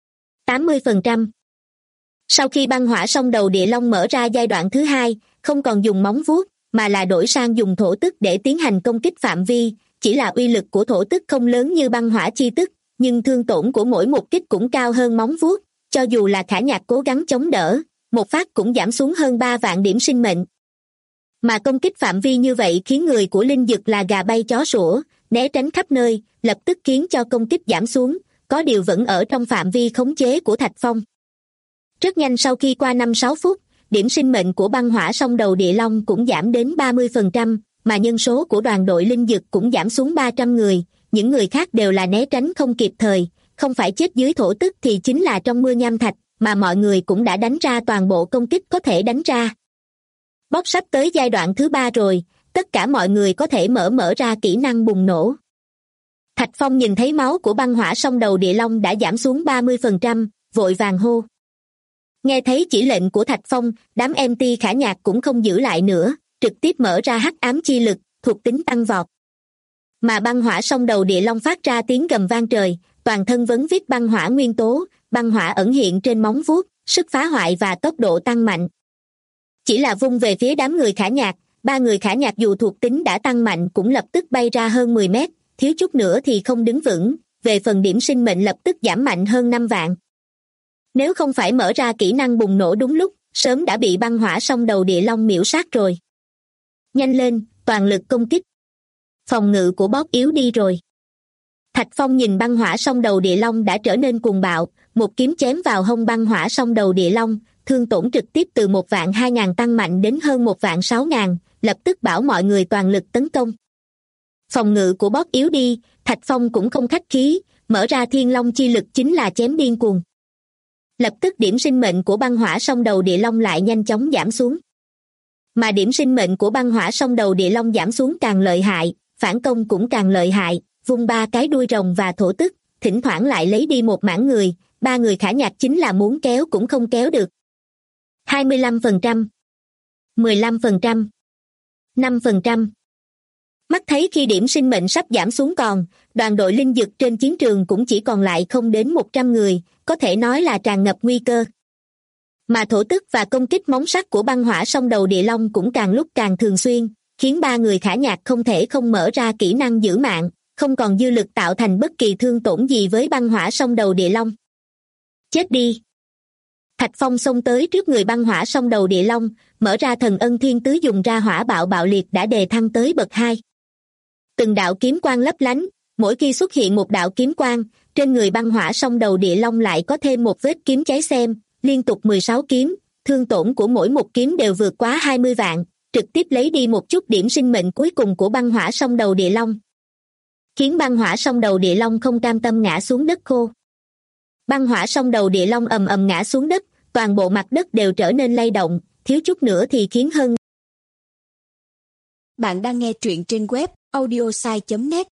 80%. Sau khi băng hỏa song đầu địa long mở ra giai đoạn thứ hai, không còn dùng móng vuốt, mà là đổi sang dùng thổ tức để tiến hành công kích phạm vi, chỉ là uy lực của thổ tức không lớn như băng hỏa chi tức, nhưng thương tổn của mỗi một kích cũng cao hơn móng vuốt, cho dù là Khả Nhạc cố gắng chống đỡ, một phát cũng giảm xuống hơn 3 vạn điểm sinh mệnh. Mà công kích phạm vi như vậy khiến người của linh dực là gà bay chó sủa, né tránh khắp nơi, lập tức khiến cho công kích giảm xuống, có điều vẫn ở trong phạm vi khống chế của Thạch Phong. Rất nhanh sau khi qua 5-6 phút, điểm sinh mệnh của băng hỏa song đầu địa long cũng giảm đến 30%, mà nhân số của đoàn đội linh dực cũng giảm xuống 300 người, những người khác đều là né tránh không kịp thời, không phải chết dưới thổ tức thì chính là trong mưa nham thạch, mà mọi người cũng đã đánh ra toàn bộ công kích có thể đánh ra. Bóc sắp tới giai đoạn thứ 3 rồi, tất cả mọi người có thể mở ra kỹ năng bùng nổ. Thạch Phong nhìn thấy máu của băng hỏa song đầu địa long đã giảm xuống 30%, vội vàng hô. Nghe thấy chỉ lệnh của Thạch Phong, đám MT Khả Nhạc cũng không giữ lại nữa, trực tiếp mở ra hắc ám chi lực, thuộc tính tăng vọt. Mà băng hỏa song đầu địa long phát ra tiếng gầm vang trời, toàn thân vấn vít băng hỏa nguyên tố, băng hỏa ẩn hiện trên móng vuốt, sức phá hoại và tốc độ tăng mạnh. Chỉ là vung về phía đám người Khả Nhạc, ba người Khả Nhạc dù thuộc tính đã tăng mạnh cũng lập tức bay ra hơn 10 mét, thiếu chút nữa thì không đứng vững, về phần điểm sinh mệnh lập tức giảm mạnh hơn 5 vạn. Nếu không phải mở ra kỹ năng bùng nổ đúng lúc, sớm đã bị băng hỏa song đầu địa long miễu sát rồi. Nhanh lên, toàn lực công kích. Phòng ngự của Bob yếu đi rồi. Thạch Phong nhìn băng hỏa song đầu địa long đã trở nên cuồng bạo, một kiếm chém vào hông băng hỏa song đầu địa long, thương tổn trực tiếp từ 1.200.000 tăng mạnh đến hơn 1.600.000, lập tức bảo mọi người toàn lực tấn công. Phòng ngự của Bob yếu đi, Thạch Phong cũng không khách khí, mở ra thiên long chi lực chính là chém điên cuồng. Lập tức điểm sinh mệnh của băng hỏa song đầu địa long lại nhanh chóng giảm xuống. Mà điểm sinh mệnh của băng hỏa song đầu địa long giảm xuống càng lợi hại, phản công cũng càng lợi hại, vung ba cái đuôi rồng và thổ tức, thỉnh thoảng lại lấy đi một mảng người, ba người Khả Nhạc chính là muốn kéo cũng không kéo được. 25%, 15%, 5%. Mắt thấy khi điểm sinh mệnh sắp giảm xuống còn, đoàn đội linh dực trên chiến trường cũng chỉ còn lại không đến 100 người, có thể nói là tràn ngập nguy cơ. Mà thổ tức và công kích móng sắt của băng hỏa song đầu địa long cũng càng lúc càng thường xuyên, khiến ba người Khả Nhạc không thể không mở ra kỹ năng giữ mạng, không còn dư lực tạo thành bất kỳ thương tổn gì với băng hỏa song đầu địa long. Chết đi! Thạch Phong xông tới trước người băng hỏa song đầu địa long, mở ra thần ân thiên tứ dùng ra hỏa bạo bạo liệt đã đề thăng tới bậc 2. Từng đạo kiếm quang lấp lánh, mỗi khi xuất hiện một đạo kiếm quang, trên người băng hỏa song đầu địa long lại có thêm một vết kiếm cháy xem, liên tục 16 kiếm, thương tổn của mỗi một kiếm đều vượt quá 20 vạn, trực tiếp lấy đi một chút điểm sinh mệnh cuối cùng của băng hỏa song đầu địa long. Khiến băng hỏa song đầu địa long không cam tâm ngã xuống đất khô. Băng hỏa song đầu địa long ầm ầm ngã xuống đất, toàn bộ mặt đất đều trở nên lay động, thiếu chút nữa thì khiến hơn. Bạn đang nghe truyện trên web audiosai.net.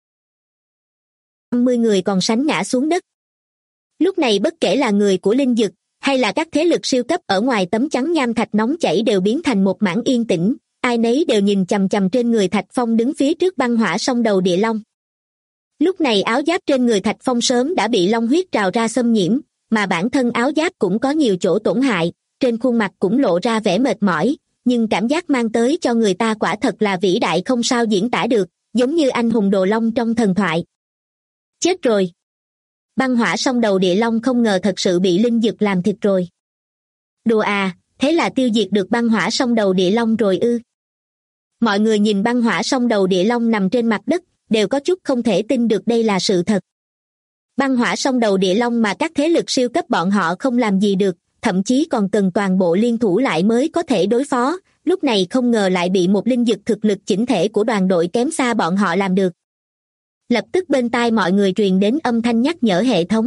50 người còn sánh ngã xuống đất. Lúc này bất kể là người của linh dực, hay là các thế lực siêu cấp ở ngoài tấm chắn nham thạch nóng chảy đều biến thành một mảng yên tĩnh, ai nấy đều nhìn chằm chằm trên người Thạch Phong đứng phía trước băng hỏa song đầu địa long. Lúc này áo giáp trên người Thạch Phong sớm đã bị long huyết trào ra xâm nhiễm, mà bản thân áo giáp cũng có nhiều chỗ tổn hại, trên khuôn mặt cũng lộ ra vẻ mệt mỏi, nhưng cảm giác mang tới cho người ta quả thật là vĩ đại không sao diễn tả được, giống như anh hùng đồ long trong thần thoại. Chết rồi! Băng hỏa song đầu địa long không ngờ thật sự bị linh dực làm thịt rồi. Đùa à, thế là tiêu diệt được băng hỏa song đầu địa long rồi ư? Mọi người nhìn băng hỏa song đầu địa long nằm trên mặt đất, đều có chút không thể tin được đây là sự thật. Băng hỏa song đầu địa long mà các thế lực siêu cấp bọn họ không làm gì được, thậm chí còn cần toàn bộ liên thủ lại mới có thể đối phó, lúc này không ngờ lại bị một linh dực thực lực chỉnh thể của đoàn đội kém xa bọn họ làm được. Lập tức bên tai mọi người truyền đến âm thanh nhắc nhở hệ thống.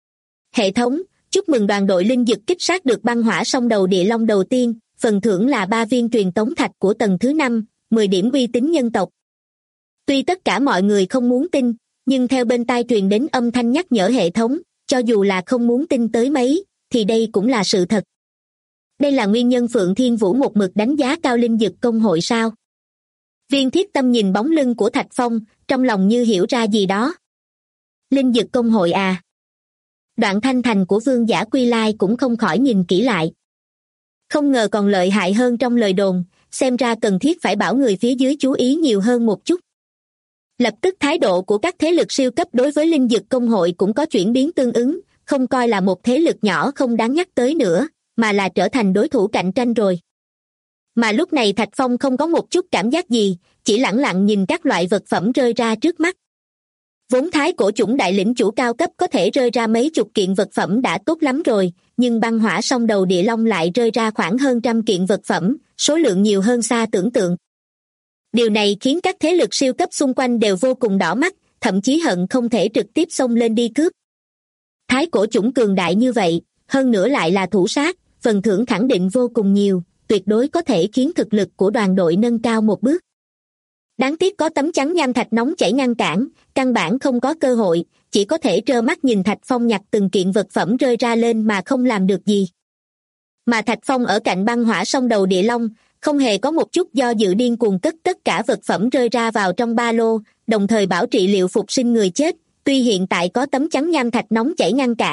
Hệ thống, chúc mừng đoàn đội linh dực kích sát được băng hỏa song đầu địa long đầu tiên, phần thưởng là 3 viên truyền tống thạch của tầng thứ 5, 10 điểm uy tín nhân tộc. Tuy tất cả mọi người không muốn tin, nhưng theo bên tai truyền đến âm thanh nhắc nhở hệ thống, cho dù là không muốn tin tới mấy, thì đây cũng là sự thật. Đây là nguyên nhân Phượng Thiên Vũ một mực đánh giá cao linh dực công hội sao? Viên Thiết Tâm nhìn bóng lưng của Thạch Phong, trong lòng như hiểu ra gì đó. Linh dực công hội à? Đoạn thanh thành của Vương Giả Quy Lai cũng không khỏi nhìn kỹ lại. Không ngờ còn lợi hại hơn trong lời đồn, xem ra cần thiết phải bảo người phía dưới chú ý nhiều hơn một chút. Lập tức thái độ của các thế lực siêu cấp đối với linh dực công hội cũng có chuyển biến tương ứng, không coi là một thế lực nhỏ không đáng nhắc tới nữa, mà là trở thành đối thủ cạnh tranh rồi. Mà lúc này Thạch Phong không có một chút cảm giác gì, chỉ lẳng lặng nhìn các loại vật phẩm rơi ra trước mắt. Vốn thái cổ chủng đại lĩnh chủ cao cấp có thể rơi ra mấy chục kiện vật phẩm đã tốt lắm rồi, nhưng băng hỏa song đầu địa long lại rơi ra khoảng hơn 100 kiện vật phẩm, số lượng nhiều hơn xa tưởng tượng. Điều này khiến các thế lực siêu cấp xung quanh đều vô cùng đỏ mắt, thậm chí hận không thể trực tiếp xông lên đi cướp. Thái cổ chủng cường đại như vậy, hơn nữa lại là thủ sát, phần thưởng khẳng định vô cùng nhiều, tuyệt đối có thể khiến thực lực của đoàn đội nâng cao một bước. Đáng tiếc có tấm chắn nham thạch nóng chảy ngăn cản, căn bản không có cơ hội, chỉ có thể trơ mắt nhìn Thạch Phong nhặt từng kiện vật phẩm rơi ra lên mà không làm được gì. Mà Thạch Phong ở cạnh băng hỏa song đầu địa long, không hề có một chút do dự điên cuồng cất tất cả vật phẩm rơi ra vào trong ba lô, đồng thời bảo trị liệu phục sinh người chết, tuy hiện tại có tấm chắn nham thạch nóng chảy ngăn cản,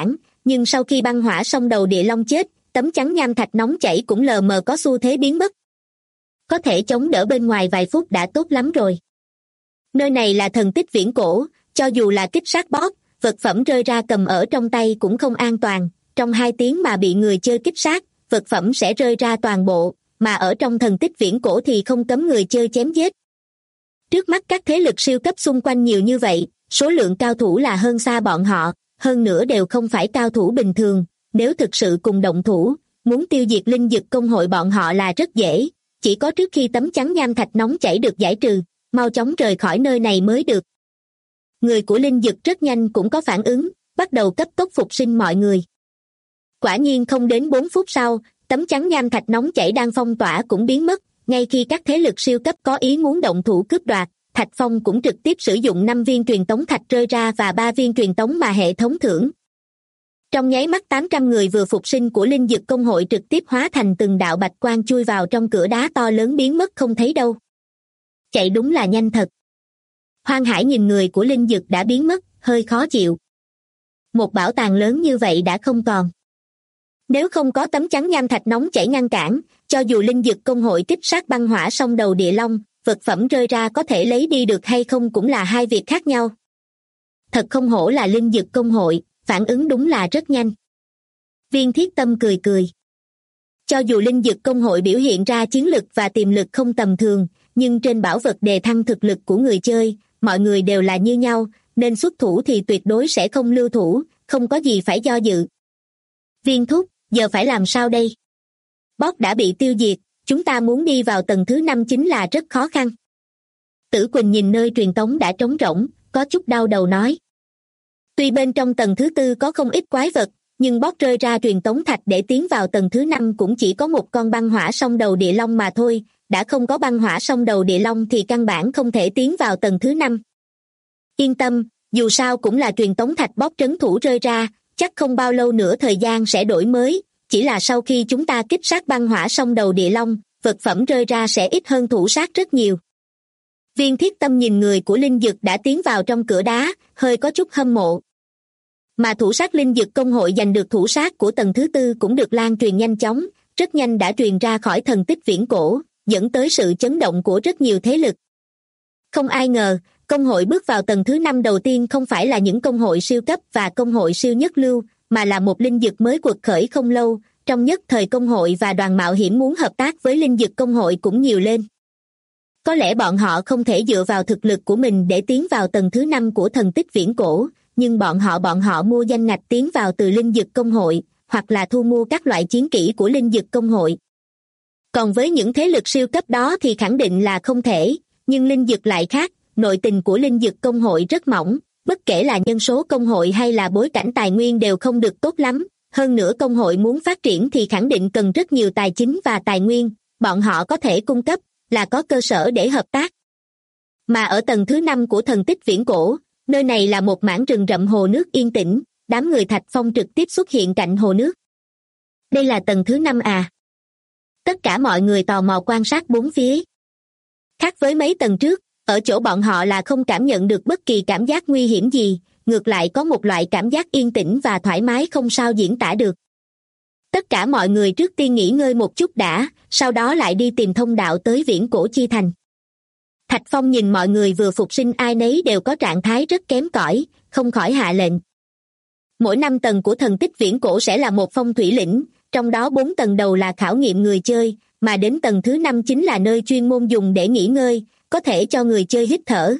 nhưng sau khi băng hỏa song đầu địa long chết, tấm chắn nham thạch nóng chảy cũng lờ mờ có xu thế biến mất. Có thể chống đỡ bên ngoài vài phút đã tốt lắm rồi. Nơi này là thần tích viễn cổ, cho dù là kích sát boss, vật phẩm rơi ra cầm ở trong tay cũng không an toàn. Trong 2 tiếng mà bị người chơi kích sát, vật phẩm sẽ rơi ra toàn bộ, mà ở trong thần tích viễn cổ thì không cấm người chơi chém giết. Trước mắt các thế lực siêu cấp xung quanh nhiều như vậy, số lượng cao thủ là hơn xa bọn họ, hơn nữa đều không phải cao thủ bình thường. Nếu thực sự cùng động thủ, muốn tiêu diệt linh dực công hội bọn họ là rất dễ, chỉ có trước khi tấm chắn nham thạch nóng chảy được giải trừ, mau chóng rời khỏi nơi này mới được. Người của linh dực rất nhanh cũng có phản ứng, bắt đầu cấp tốc phục sinh mọi người. Quả nhiên không đến 4 phút sau, tấm chắn nham thạch nóng chảy đang phong tỏa cũng biến mất, ngay khi các thế lực siêu cấp có ý muốn động thủ cướp đoạt, Thạch Phong cũng trực tiếp sử dụng 5 viên truyền tống thạch rơi ra và 3 viên truyền tống mà hệ thống thưởng. Trong nháy mắt 800 người vừa phục sinh của linh dực công hội trực tiếp hóa thành từng đạo bạch quang chui vào trong cửa đá to lớn biến mất không thấy đâu. Chạy đúng là nhanh thật. Hoang Hải nhìn người của linh dực đã biến mất, hơi khó chịu. Một bảo tàng lớn như vậy đã không còn. Nếu không có tấm chắn nham thạch nóng chảy ngăn cản, cho dù linh dực công hội kích sát băng hỏa song đầu địa long, vật phẩm rơi ra có thể lấy đi được hay không cũng là hai việc khác nhau. Thật không hổ là linh dực công hội, phản ứng đúng là rất nhanh. Viên Thiết Tâm cười cười. Cho dù linh dực công hội biểu hiện ra chiến lực và tiềm lực không tầm thường, nhưng trên bảo vật đề thăng thực lực của người chơi, mọi người đều là như nhau, nên xuất thủ thì tuyệt đối sẽ không lưu thủ, không có gì phải do dự. Viên Thúc, giờ phải làm sao đây? Boss đã bị tiêu diệt, chúng ta muốn đi vào tầng thứ 5 chính là rất khó khăn. Tử Quỳnh nhìn nơi truyền tống đã trống rỗng, có chút đau đầu nói. Tuy bên trong tầng thứ 4 có không ít quái vật, nhưng boss rơi ra truyền tống thạch để tiến vào tầng thứ 5 cũng chỉ có một con băng hỏa song đầu địa long mà thôi, đã không có băng hỏa song đầu địa long thì căn bản không thể tiến vào tầng thứ 5. Yên tâm, dù sao cũng là truyền tống thạch boss trấn thủ rơi ra, chắc không bao lâu nữa thời gian sẽ đổi mới, chỉ là sau khi chúng ta kích sát băng hỏa song đầu địa long, vật phẩm rơi ra sẽ ít hơn thủ sát rất nhiều. Viên Thiết Tâm nhìn người của linh dực đã tiến vào trong cửa đá, hơi có chút hâm mộ. Mà thủ sát linh dực công hội giành được thủ sát của tầng thứ 4 cũng được lan truyền nhanh chóng, rất nhanh đã truyền ra khỏi thần tích viễn cổ, dẫn tới sự chấn động của rất nhiều thế lực. Không ai ngờ, công hội bước vào tầng thứ 5 đầu tiên không phải là những công hội siêu cấp và công hội siêu nhất lưu, mà là một linh dực mới quật khởi không lâu, trong nhất thời công hội và đoàn mạo hiểm muốn hợp tác với linh dực công hội cũng nhiều lên. Có lẽ bọn họ không thể dựa vào thực lực của mình để tiến vào tầng thứ 5 của thần tích viễn cổ, nhưng bọn họ mua danh ngạch tiến vào từ linh dực công hội, hoặc là thu mua các loại chiến kỹ của linh dực công hội. Còn với những thế lực siêu cấp đó thì khẳng định là không thể, nhưng linh dực lại khác, nội tình của linh dực công hội rất mỏng, bất kể là nhân số công hội hay là bối cảnh tài nguyên đều không được tốt lắm, hơn nữa công hội muốn phát triển thì khẳng định cần rất nhiều tài chính và tài nguyên, bọn họ có thể cung cấp, là có cơ sở để hợp tác. Mà ở tầng thứ 5 của thần tích viễn cổ, nơi này là một mảng rừng rậm hồ nước yên tĩnh, đám người Thạch Phong trực tiếp xuất hiện cạnh hồ nước. Đây là tầng thứ 5 à? Tất cả mọi người tò mò quan sát bốn phía. Khác với mấy tầng trước, ở chỗ bọn họ là không cảm nhận được bất kỳ cảm giác nguy hiểm gì, ngược lại có một loại cảm giác yên tĩnh và thoải mái không sao diễn tả được. Tất cả mọi người trước tiên nghỉ ngơi một chút đã, sau đó lại đi tìm thông đạo tới viễn cổ chi thành. Thạch Phong nhìn mọi người vừa phục sinh ai nấy đều có trạng thái rất kém cỏi, không khỏi hạ lệnh. Mỗi 5 tầng của thần tích viễn cổ sẽ là một phong thủy lĩnh, trong đó 4 tầng đầu là khảo nghiệm người chơi, mà đến tầng thứ 5 chính là nơi chuyên môn dùng để nghỉ ngơi, có thể cho người chơi hít thở.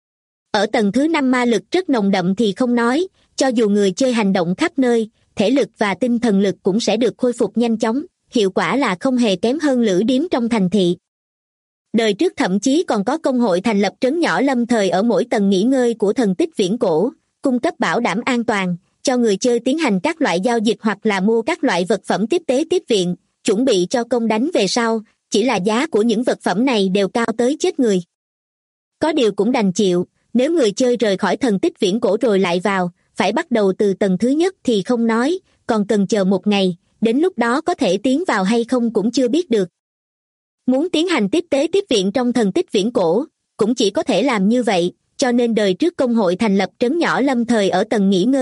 Ở tầng thứ 5 ma lực rất nồng đậm thì không nói, cho dù người chơi hành động khắp nơi, thể lực và tinh thần lực cũng sẽ được khôi phục nhanh chóng, hiệu quả là không hề kém hơn lữ điếm trong thành thị. Đời trước thậm chí còn có công hội thành lập trấn nhỏ lâm thời ở mỗi tầng nghỉ ngơi của thần tích viễn cổ, cung cấp bảo đảm an toàn, cho người chơi tiến hành các loại giao dịch hoặc là mua các loại vật phẩm tiếp tế tiếp viện, chuẩn bị cho công đánh về sau, chỉ là giá của những vật phẩm này đều cao tới chết người. Có điều cũng đành chịu, nếu người chơi rời khỏi thần tích viễn cổ rồi lại vào, phải bắt đầu từ tầng thứ nhất thì không nói, còn cần chờ một ngày, đến lúc đó có thể tiến vào hay không cũng chưa biết được. Muốn tiến hành tiếp tế tiếp viện trong thần tích viễn cổ, cũng chỉ có thể làm như vậy, cho nên đời trước công hội thành lập trấn nhỏ lâm thời ở tầng nghỉ ngơi,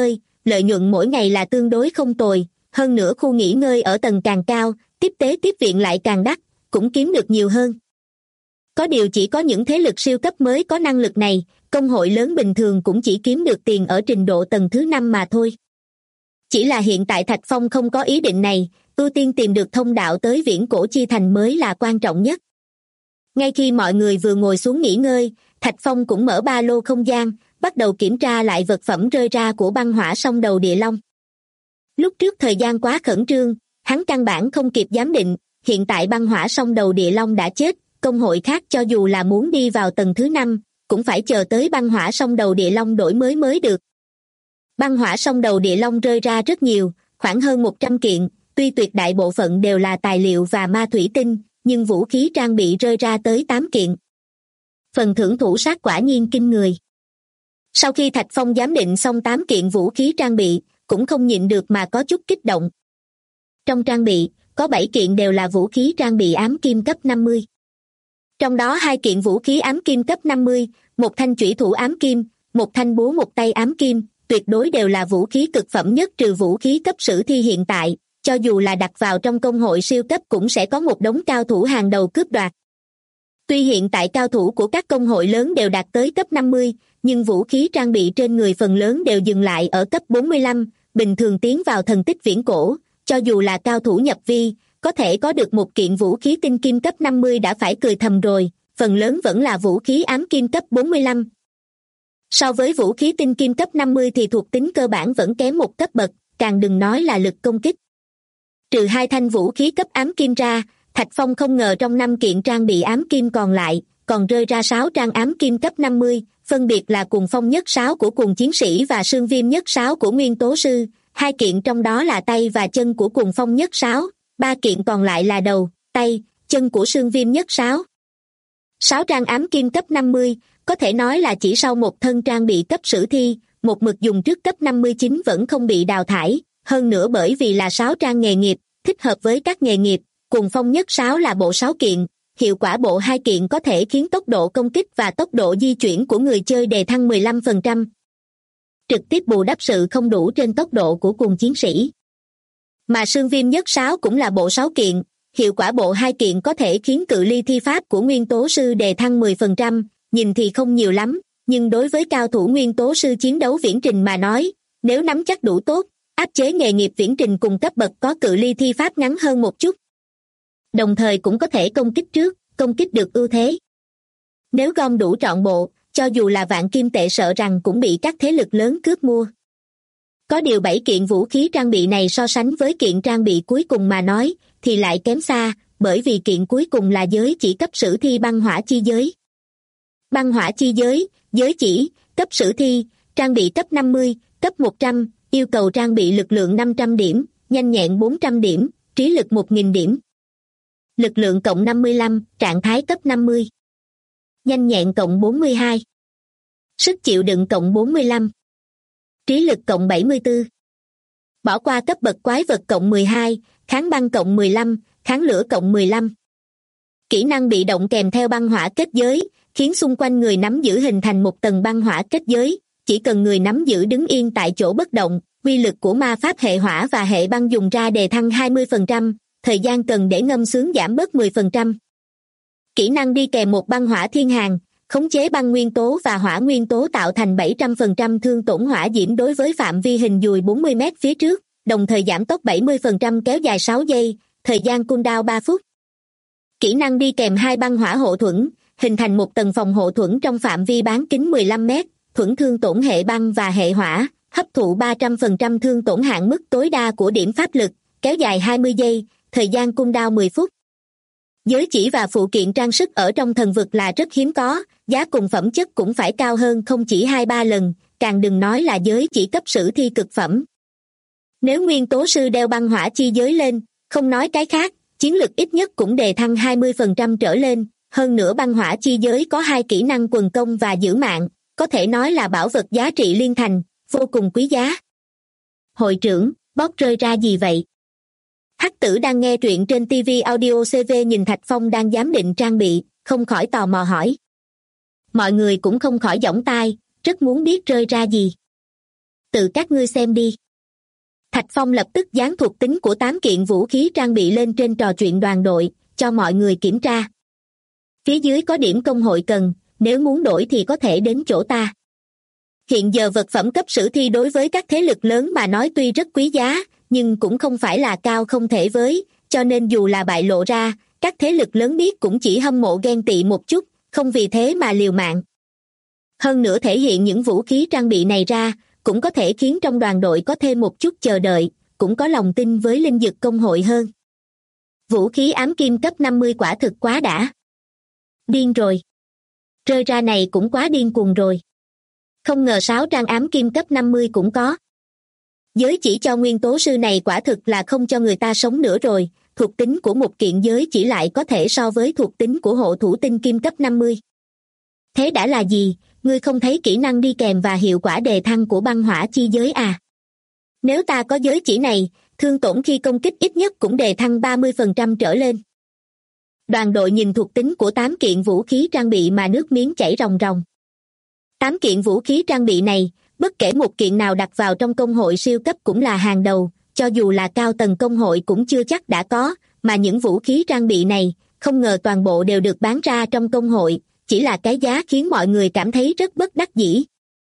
lợi nhuận mỗi ngày là tương đối không tồi, hơn nữa khu nghỉ ngơi ở tầng càng cao, tiếp tế tiếp viện lại càng đắt, cũng kiếm được nhiều hơn. Có điều chỉ có những thế lực siêu cấp mới có năng lực này, công hội lớn bình thường cũng chỉ kiếm được tiền ở trình độ tầng thứ 5 mà thôi. Chỉ là hiện tại Thạch Phong không có ý định này, ưu tiên tìm được thông đạo tới Viễn Cổ Chi Thành mới là quan trọng nhất. Ngay khi mọi người vừa ngồi xuống nghỉ ngơi, Thạch Phong cũng mở ba lô không gian, bắt đầu kiểm tra lại vật phẩm rơi ra của băng hỏa song đầu địa long. Lúc trước thời gian quá khẩn trương, hắn căn bản không kịp giám định, hiện tại băng hỏa song đầu địa long đã chết, công hội khác cho dù là muốn đi vào tầng thứ 5, cũng phải chờ tới băng hỏa song đầu địa long đổi mới được. Băng hỏa song đầu địa long rơi ra rất nhiều, khoảng hơn 100 kiện, tuy tuyệt đại bộ phận đều là tài liệu và ma thủy tinh, nhưng vũ khí trang bị rơi ra tới 8 kiện. Phần thưởng thủ sát quả nhiên kinh người. Sau khi Thạch Phong giám định xong 8 kiện vũ khí trang bị, cũng không nhịn được mà có chút kích động. Trong trang bị, có 7 kiện đều là vũ khí trang bị ám kim cấp 50. Trong đó 2 kiện vũ khí ám kim cấp 50, một thanh chủy thủ ám kim, một thanh búa một tay ám kim, tuyệt đối đều là vũ khí cực phẩm nhất trừ vũ khí cấp sử thi hiện tại, cho dù là đặt vào trong công hội siêu cấp cũng sẽ có một đống cao thủ hàng đầu cướp đoạt. Tuy hiện tại cao thủ của các công hội lớn đều đạt tới cấp 50, nhưng vũ khí trang bị trên người phần lớn đều dừng lại ở cấp 45, bình thường tiến vào thần tích viễn cổ, cho dù là cao thủ nhập vi, có thể có được một kiện vũ khí tinh kim cấp 50 đã phải cười thầm rồi, phần lớn vẫn là vũ khí ám kim cấp 45. So với vũ khí tinh kim cấp 50 thì thuộc tính cơ bản vẫn kém một cấp bậc, càng đừng nói là lực công kích. Trừ 2 thanh vũ khí cấp ám kim ra, Thạch Phong không ngờ trong 5 kiện trang bị ám kim còn lại, còn rơi ra 6 trang ám kim cấp 50, phân biệt là Cuồng Phong Nhất Sáo của Cuồng Chiến Sĩ và Sương Viêm Nhất Sáo của Nguyên Tố Sư, 2 kiện trong đó là tay và chân của Cuồng Phong Nhất Sáo, 3 kiện còn lại là đầu, tay, chân của Sương Viêm Nhất Sáo. 6 trang ám kim cấp 50, có thể nói là chỉ sau một thân trang bị cấp sử thi, một mực dùng trước cấp 59 vẫn không bị đào thải, hơn nữa bởi vì là 6 trang nghề nghiệp, thích hợp với các nghề nghiệp, Cuồng Phong Nhất Sáo là bộ 6 kiện, hiệu quả bộ 2 kiện có thể khiến tốc độ công kích và tốc độ di chuyển của người chơi đề thăng 15%. Trực tiếp bù đắp sự không đủ trên tốc độ của Cuồng Chiến Sĩ. Mà Sương Viêm Nhất Sáo cũng là bộ 6 kiện, hiệu quả bộ 2 kiện có thể khiến cự ly thi pháp của Nguyên Tố Sư đề thăng 10%, nhìn thì không nhiều lắm, nhưng đối với cao thủ Nguyên Tố Sư chiến đấu viễn trình mà nói, nếu nắm chắc đủ tốt, áp chế nghề nghiệp viễn trình cùng cấp bậc có cự ly thi pháp ngắn hơn một chút. Đồng thời cũng có thể công kích trước, công kích được ưu thế. Nếu gom đủ trọn bộ, cho dù là vạn kim tệ sợ rằng cũng bị các thế lực lớn cướp mua. Có điều 7 kiện vũ khí trang bị này so sánh với kiện trang bị cuối cùng mà nói, thì lại kém xa, bởi vì kiện cuối cùng là giới chỉ cấp sử thi băng hỏa chi giới. Băng hỏa chi giới, giới chỉ, cấp sử thi, trang bị cấp 50, cấp 100, yêu cầu trang bị lực lượng 500 điểm, nhanh nhẹn 400 điểm, trí lực 1000 điểm. Lực lượng cộng 55, trạng thái cấp 50. Nhanh nhẹn cộng 42. Sức chịu đựng cộng 45. Trí lực cộng 74. Bỏ qua cấp bậc quái vật cộng 12, kháng băng cộng 15, kháng lửa cộng 15. Kỹ năng bị động kèm theo băng hỏa kết giới, khiến xung quanh người nắm giữ hình thành một tầng băng hỏa kết giới, chỉ cần người nắm giữ đứng yên tại chỗ bất động, uy lực của ma pháp hệ hỏa và hệ băng dùng ra đề thăng 20%, thời gian cần để ngâm sướng giảm bớt 10%. Kỹ năng đi kèm một băng hỏa thiên hàn, khống chế băng nguyên tố và hỏa nguyên tố tạo thành 700% thương tổn hỏa diễm đối với phạm vi hình dùi 40 m phía trước, đồng thời giảm tốc 70% kéo dài 6 giây, thời gian cooldown 3 phút. Kỹ năng đi kèm 2 băng hỏa hộ thuẫn, hình thành một tầng phòng hộ thuẫn trong phạm vi bán kính 15 m, thuẫn thương tổn hệ băng và hệ hỏa, hấp thụ 300% thương tổn hạn mức tối đa của điểm pháp lực, kéo dài 20 giây, thời gian cooldown 10 phút. Giới chỉ và phụ kiện trang sức ở trong thần vực là rất hiếm có, giá cùng phẩm chất cũng phải cao hơn không chỉ 2-3 lần, càng đừng nói là giới chỉ cấp sử thi cực phẩm. Nếu nguyên tố sư đeo băng hỏa chi giới lên, không nói cái khác, chiến lực ít nhất cũng đề thăng 20% trở lên, hơn nữa băng hỏa chi giới có 2 kỹ năng quần công và giữ mạng, có thể nói là bảo vật giá trị liên thành, vô cùng quý giá. Hội trưởng, bóp rơi ra gì vậy? Hắc Tử đang nghe truyện trên TV Audio CV nhìn Thạch Phong đang giám định trang bị, không khỏi tò mò hỏi. Mọi người cũng không khỏi giỏng tai, rất muốn biết rơi ra gì. Tự các ngươi xem đi. Thạch Phong lập tức dán thuộc tính của 8 kiện vũ khí trang bị lên trên trò chuyện đoàn đội, cho mọi người kiểm tra. Phía dưới có điểm công hội cần, nếu muốn đổi thì có thể đến chỗ ta. Hiện giờ vật phẩm cấp sử thi đối với các thế lực lớn mà nói tuy rất quý giá, nhưng cũng không phải là cao không thể với, cho nên dù là bại lộ ra, các thế lực lớn biết cũng chỉ hâm mộ ghen tị một chút, không vì thế mà liều mạng. Hơn nữa thể hiện những vũ khí trang bị này ra, cũng có thể khiến trong đoàn đội có thêm một chút chờ đợi, cũng có lòng tin với linh dực công hội hơn. Vũ khí ám kim cấp 50 quả thực quá đã. Điên rồi. Rơi ra này cũng quá điên cuồng rồi. Không ngờ 6 trang ám kim cấp 50 cũng có. Giới chỉ cho nguyên tố sư này quả thực là không cho người ta sống nữa rồi, thuộc tính của một kiện giới chỉ lại có thể so với thuộc tính của hộ thủ tinh kim cấp 50. Thế đã là gì, ngươi không thấy kỹ năng đi kèm và hiệu quả đề thăng của băng hỏa chi giới à? Nếu ta có giới chỉ này, thương tổn khi công kích ít nhất cũng đề thăng 30% trở lên. Đoàn đội nhìn thuộc tính của 8 kiện vũ khí trang bị mà nước miếng chảy ròng ròng. 8 kiện vũ khí trang bị này, bất kể một kiện nào đặt vào trong công hội siêu cấp cũng là hàng đầu, cho dù là cao tầng công hội cũng chưa chắc đã có, mà những vũ khí trang bị này, không ngờ toàn bộ đều được bán ra trong công hội, chỉ là cái giá khiến mọi người cảm thấy rất bất đắc dĩ.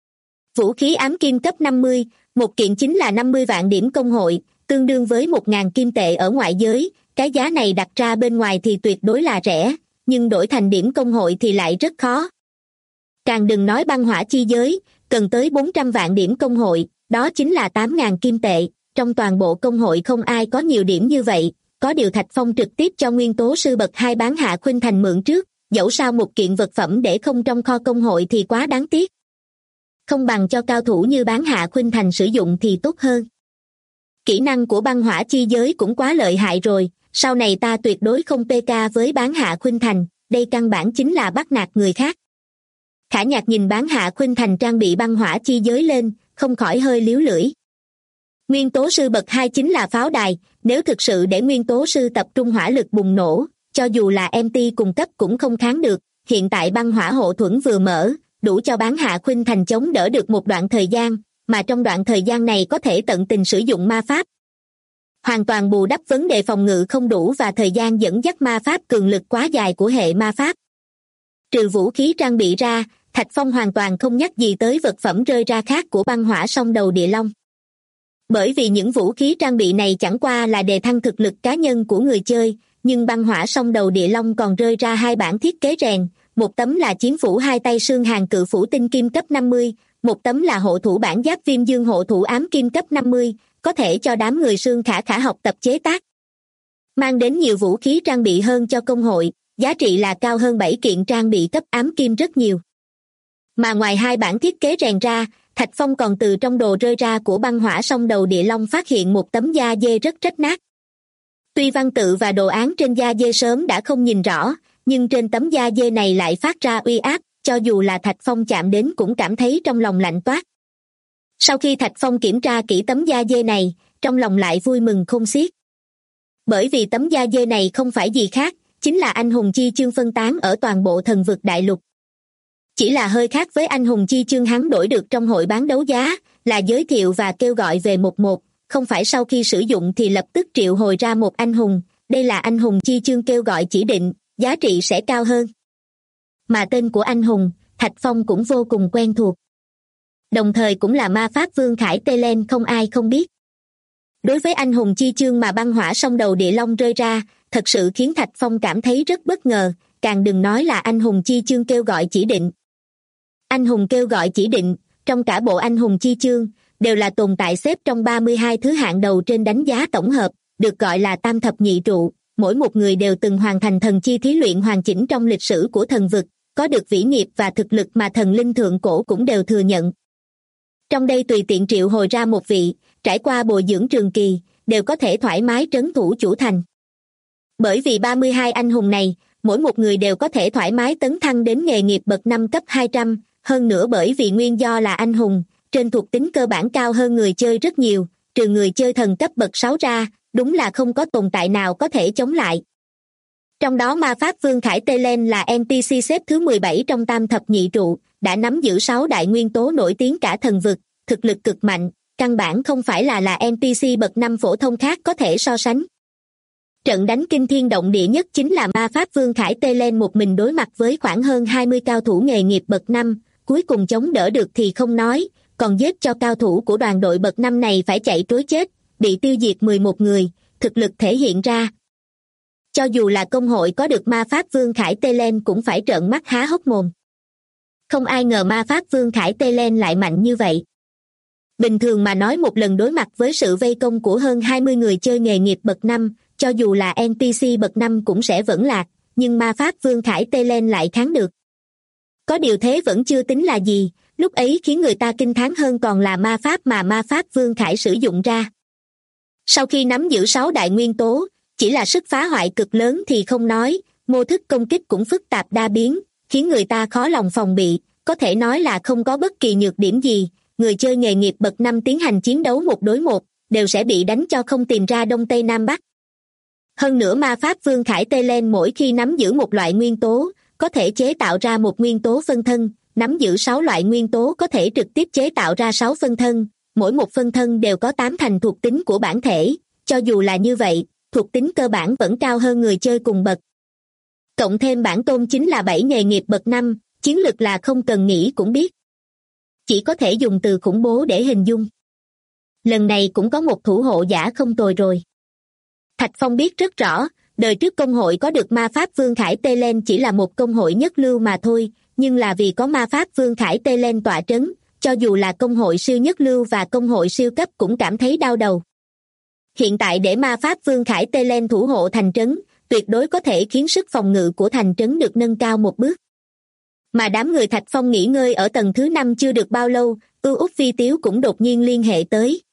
Vũ khí ám kim cấp 50, một kiện chính là 50 vạn điểm công hội, tương đương với 1.000 kim tệ ở ngoại giới, cái giá này đặt ra bên ngoài thì tuyệt đối là rẻ, nhưng đổi thành điểm công hội thì lại rất khó. Càng đừng nói băng hỏa chi giới, cần tới 400 vạn điểm công hội, đó chính là 8.000 kim tệ, trong toàn bộ công hội không ai có nhiều điểm như vậy, có điều Thạch Phong trực tiếp cho nguyên tố sư bậc 2 bán Hạ Khuynh Thành mượn trước, dẫu sao một kiện vật phẩm để không trong kho công hội thì quá đáng tiếc. Không bằng cho cao thủ như bán Hạ Khuynh Thành sử dụng thì tốt hơn. Kỹ năng của băng hỏa chi giới cũng quá lợi hại rồi, sau này ta tuyệt đối không PK với bán Hạ Khuynh Thành, đây căn bản chính là bắt nạt người khác. Khả Nhạc nhìn bán Hạ Khuynh Thành trang bị băng hỏa chi giới lên, không khỏi hơi líu lưỡi. Nguyên tố sư bậc 2 chính là pháo đài, nếu thực sự để nguyên tố sư tập trung hỏa lực bùng nổ, cho dù là MT cùng cấp cũng không kháng được, hiện tại băng hỏa hộ thuẫn vừa mở, đủ cho bán Hạ Khuynh Thành chống đỡ được một đoạn thời gian, mà trong đoạn thời gian này có thể tận tình sử dụng ma pháp. Hoàn toàn bù đắp vấn đề phòng ngự không đủ và thời gian dẫn dắt ma pháp cường lực quá dài của hệ ma pháp. Trừ vũ khí trang bị ra, Thạch Phong hoàn toàn không nhắc gì tới vật phẩm rơi ra khác của băng hỏa song đầu địa long. Bởi vì những vũ khí trang bị này chẳng qua là đề thăng thực lực cá nhân của người chơi, nhưng băng hỏa song đầu địa long còn rơi ra 2 bản thiết kế rèn, một tấm là chiến phủ 2 tay xương hàng cự phủ tinh kim cấp 50, một tấm là hộ thủ bản giáp viêm dương hộ thủ ám kim cấp 50, có thể cho đám người xương khả học tập chế tác. Mang đến nhiều vũ khí trang bị hơn cho công hội, giá trị là cao hơn 7 kiện trang bị cấp ám kim rất nhiều. Mà ngoài 2 bản thiết kế rèn ra, Thạch Phong còn từ trong đồ rơi ra của băng hỏa song đầu địa long phát hiện một tấm da dê rất rách nát. Tuy văn tự và đồ án trên da dê sớm đã không nhìn rõ, nhưng trên tấm da dê này lại phát ra uy áp, cho dù là Thạch Phong chạm đến cũng cảm thấy trong lòng lạnh toát. Sau khi Thạch Phong kiểm tra kỹ tấm da dê này, trong lòng lại vui mừng khôn xiết. Bởi vì tấm da dê này không phải gì khác, chính là anh hùng chi chương phân tán ở toàn bộ thần vực đại lục. Chỉ là hơi khác với anh hùng chi chương hắn đổi được trong hội bán đấu giá, là giới thiệu và kêu gọi về một, không phải sau khi sử dụng thì lập tức triệu hồi ra một anh hùng, đây là anh hùng chi chương kêu gọi chỉ định, giá trị sẽ cao hơn. Mà tên của anh hùng, Thạch Phong cũng vô cùng quen thuộc. Đồng thời cũng là ma pháp vương Khải Tê Len không ai không biết. Đối với anh hùng chi chương mà băng hỏa song đầu địa long rơi ra, thật sự khiến Thạch Phong cảm thấy rất bất ngờ, càng đừng nói là anh hùng chi chương kêu gọi chỉ định. Anh hùng kêu gọi chỉ định, trong cả bộ anh hùng chi chương, đều là tồn tại xếp trong 32 thứ hạng đầu trên đánh giá tổng hợp, được gọi là tam thập nhị trụ, mỗi một người đều từng hoàn thành thần chi thí luyện hoàn chỉnh trong lịch sử của thần vực, có được vĩ nghiệp và thực lực mà thần linh thượng cổ cũng đều thừa nhận. Trong đây tùy tiện triệu hồi ra một vị, trải qua bồi dưỡng trường kỳ, đều có thể thoải mái trấn thủ chủ thành. Bởi vì 32 anh hùng này, mỗi một người đều có thể thoải mái tấn thăng đến nghề nghiệp bậc 5 cấp 200, hơn nữa bởi vì nguyên do là anh hùng, trên thuộc tính cơ bản cao hơn người chơi rất nhiều, trừ người chơi thần cấp bậc 6 ra, đúng là không có tồn tại nào có thể chống lại. Trong đó ma pháp vương Khải Tê Len là NPC xếp thứ 17 trong tam thập nhị trụ, đã nắm giữ 6 đại nguyên tố nổi tiếng cả thần vực, thực lực cực mạnh, căn bản không phải là NPC bậc 5 phổ thông khác có thể so sánh. Trận đánh kinh thiên động địa nhất chính là ma pháp vương Khải Tê Lên một mình đối mặt với khoảng hơn 20 cao thủ nghề nghiệp bậc 5, cuối cùng chống đỡ được thì không nói, còn giết cho cao thủ của đoàn đội bậc 5 này phải chạy trối chết, bị tiêu diệt 11 người, thực lực thể hiện ra. Cho dù là công hội có được ma pháp vương Khải Tê Lên cũng phải trợn mắt há hốc mồm. Không ai ngờ ma pháp vương Khải Tê Lên lại mạnh như vậy. Bình thường mà nói một lần đối mặt với sự vây công của hơn 20 người chơi nghề nghiệp bậc 5, cho dù là NPC bậc 5 cũng sẽ vẫn lạc, nhưng ma pháp vương Khải Tê Lên lại kháng được. Có điều thế vẫn chưa tính là gì, lúc ấy khiến người ta kinh thán hơn còn là ma pháp mà ma pháp vương Khải sử dụng ra. Sau khi nắm giữ 6 đại nguyên tố, chỉ là sức phá hoại cực lớn thì không nói, mô thức công kích cũng phức tạp đa biến, khiến người ta khó lòng phòng bị, có thể nói là không có bất kỳ nhược điểm gì, người chơi nghề nghiệp bậc 5 tiến hành chiến đấu 1 đối 1, đều sẽ bị đánh cho không tìm ra đông tây nam bắc. Hơn nữa ma pháp vương Khải Tê Lên mỗi khi nắm giữ một loại nguyên tố, có thể chế tạo ra một nguyên tố phân thân, nắm giữ 6 loại nguyên tố có thể trực tiếp chế tạo ra 6 phân thân, mỗi một phân thân đều có 8 thành thuộc tính của bản thể, cho dù là như vậy, thuộc tính cơ bản vẫn cao hơn người chơi cùng bậc. Cộng thêm bản tôn chính là 7 nghề nghiệp bậc 5, chiến lực là không cần nghĩ cũng biết. Chỉ có thể dùng từ khủng bố để hình dung. Lần này cũng có một thủ hộ giả không tồi rồi. Thạch Phong biết rất rõ, đời trước công hội có được ma pháp vương Khải Tê Lên chỉ là một công hội nhất lưu mà thôi, nhưng là vì có ma pháp vương Khải Tê Lên tọa trấn, cho dù là công hội siêu nhất lưu và công hội siêu cấp cũng cảm thấy đau đầu. Hiện tại để ma pháp vương Khải Tê Lên thủ hộ thành trấn, tuyệt đối có thể khiến sức phòng ngự của thành trấn được nâng cao một bước. Mà đám người Thạch Phong nghỉ ngơi ở tầng thứ 5 chưa được bao lâu, Úc Phi Tiếu cũng đột nhiên liên hệ tới.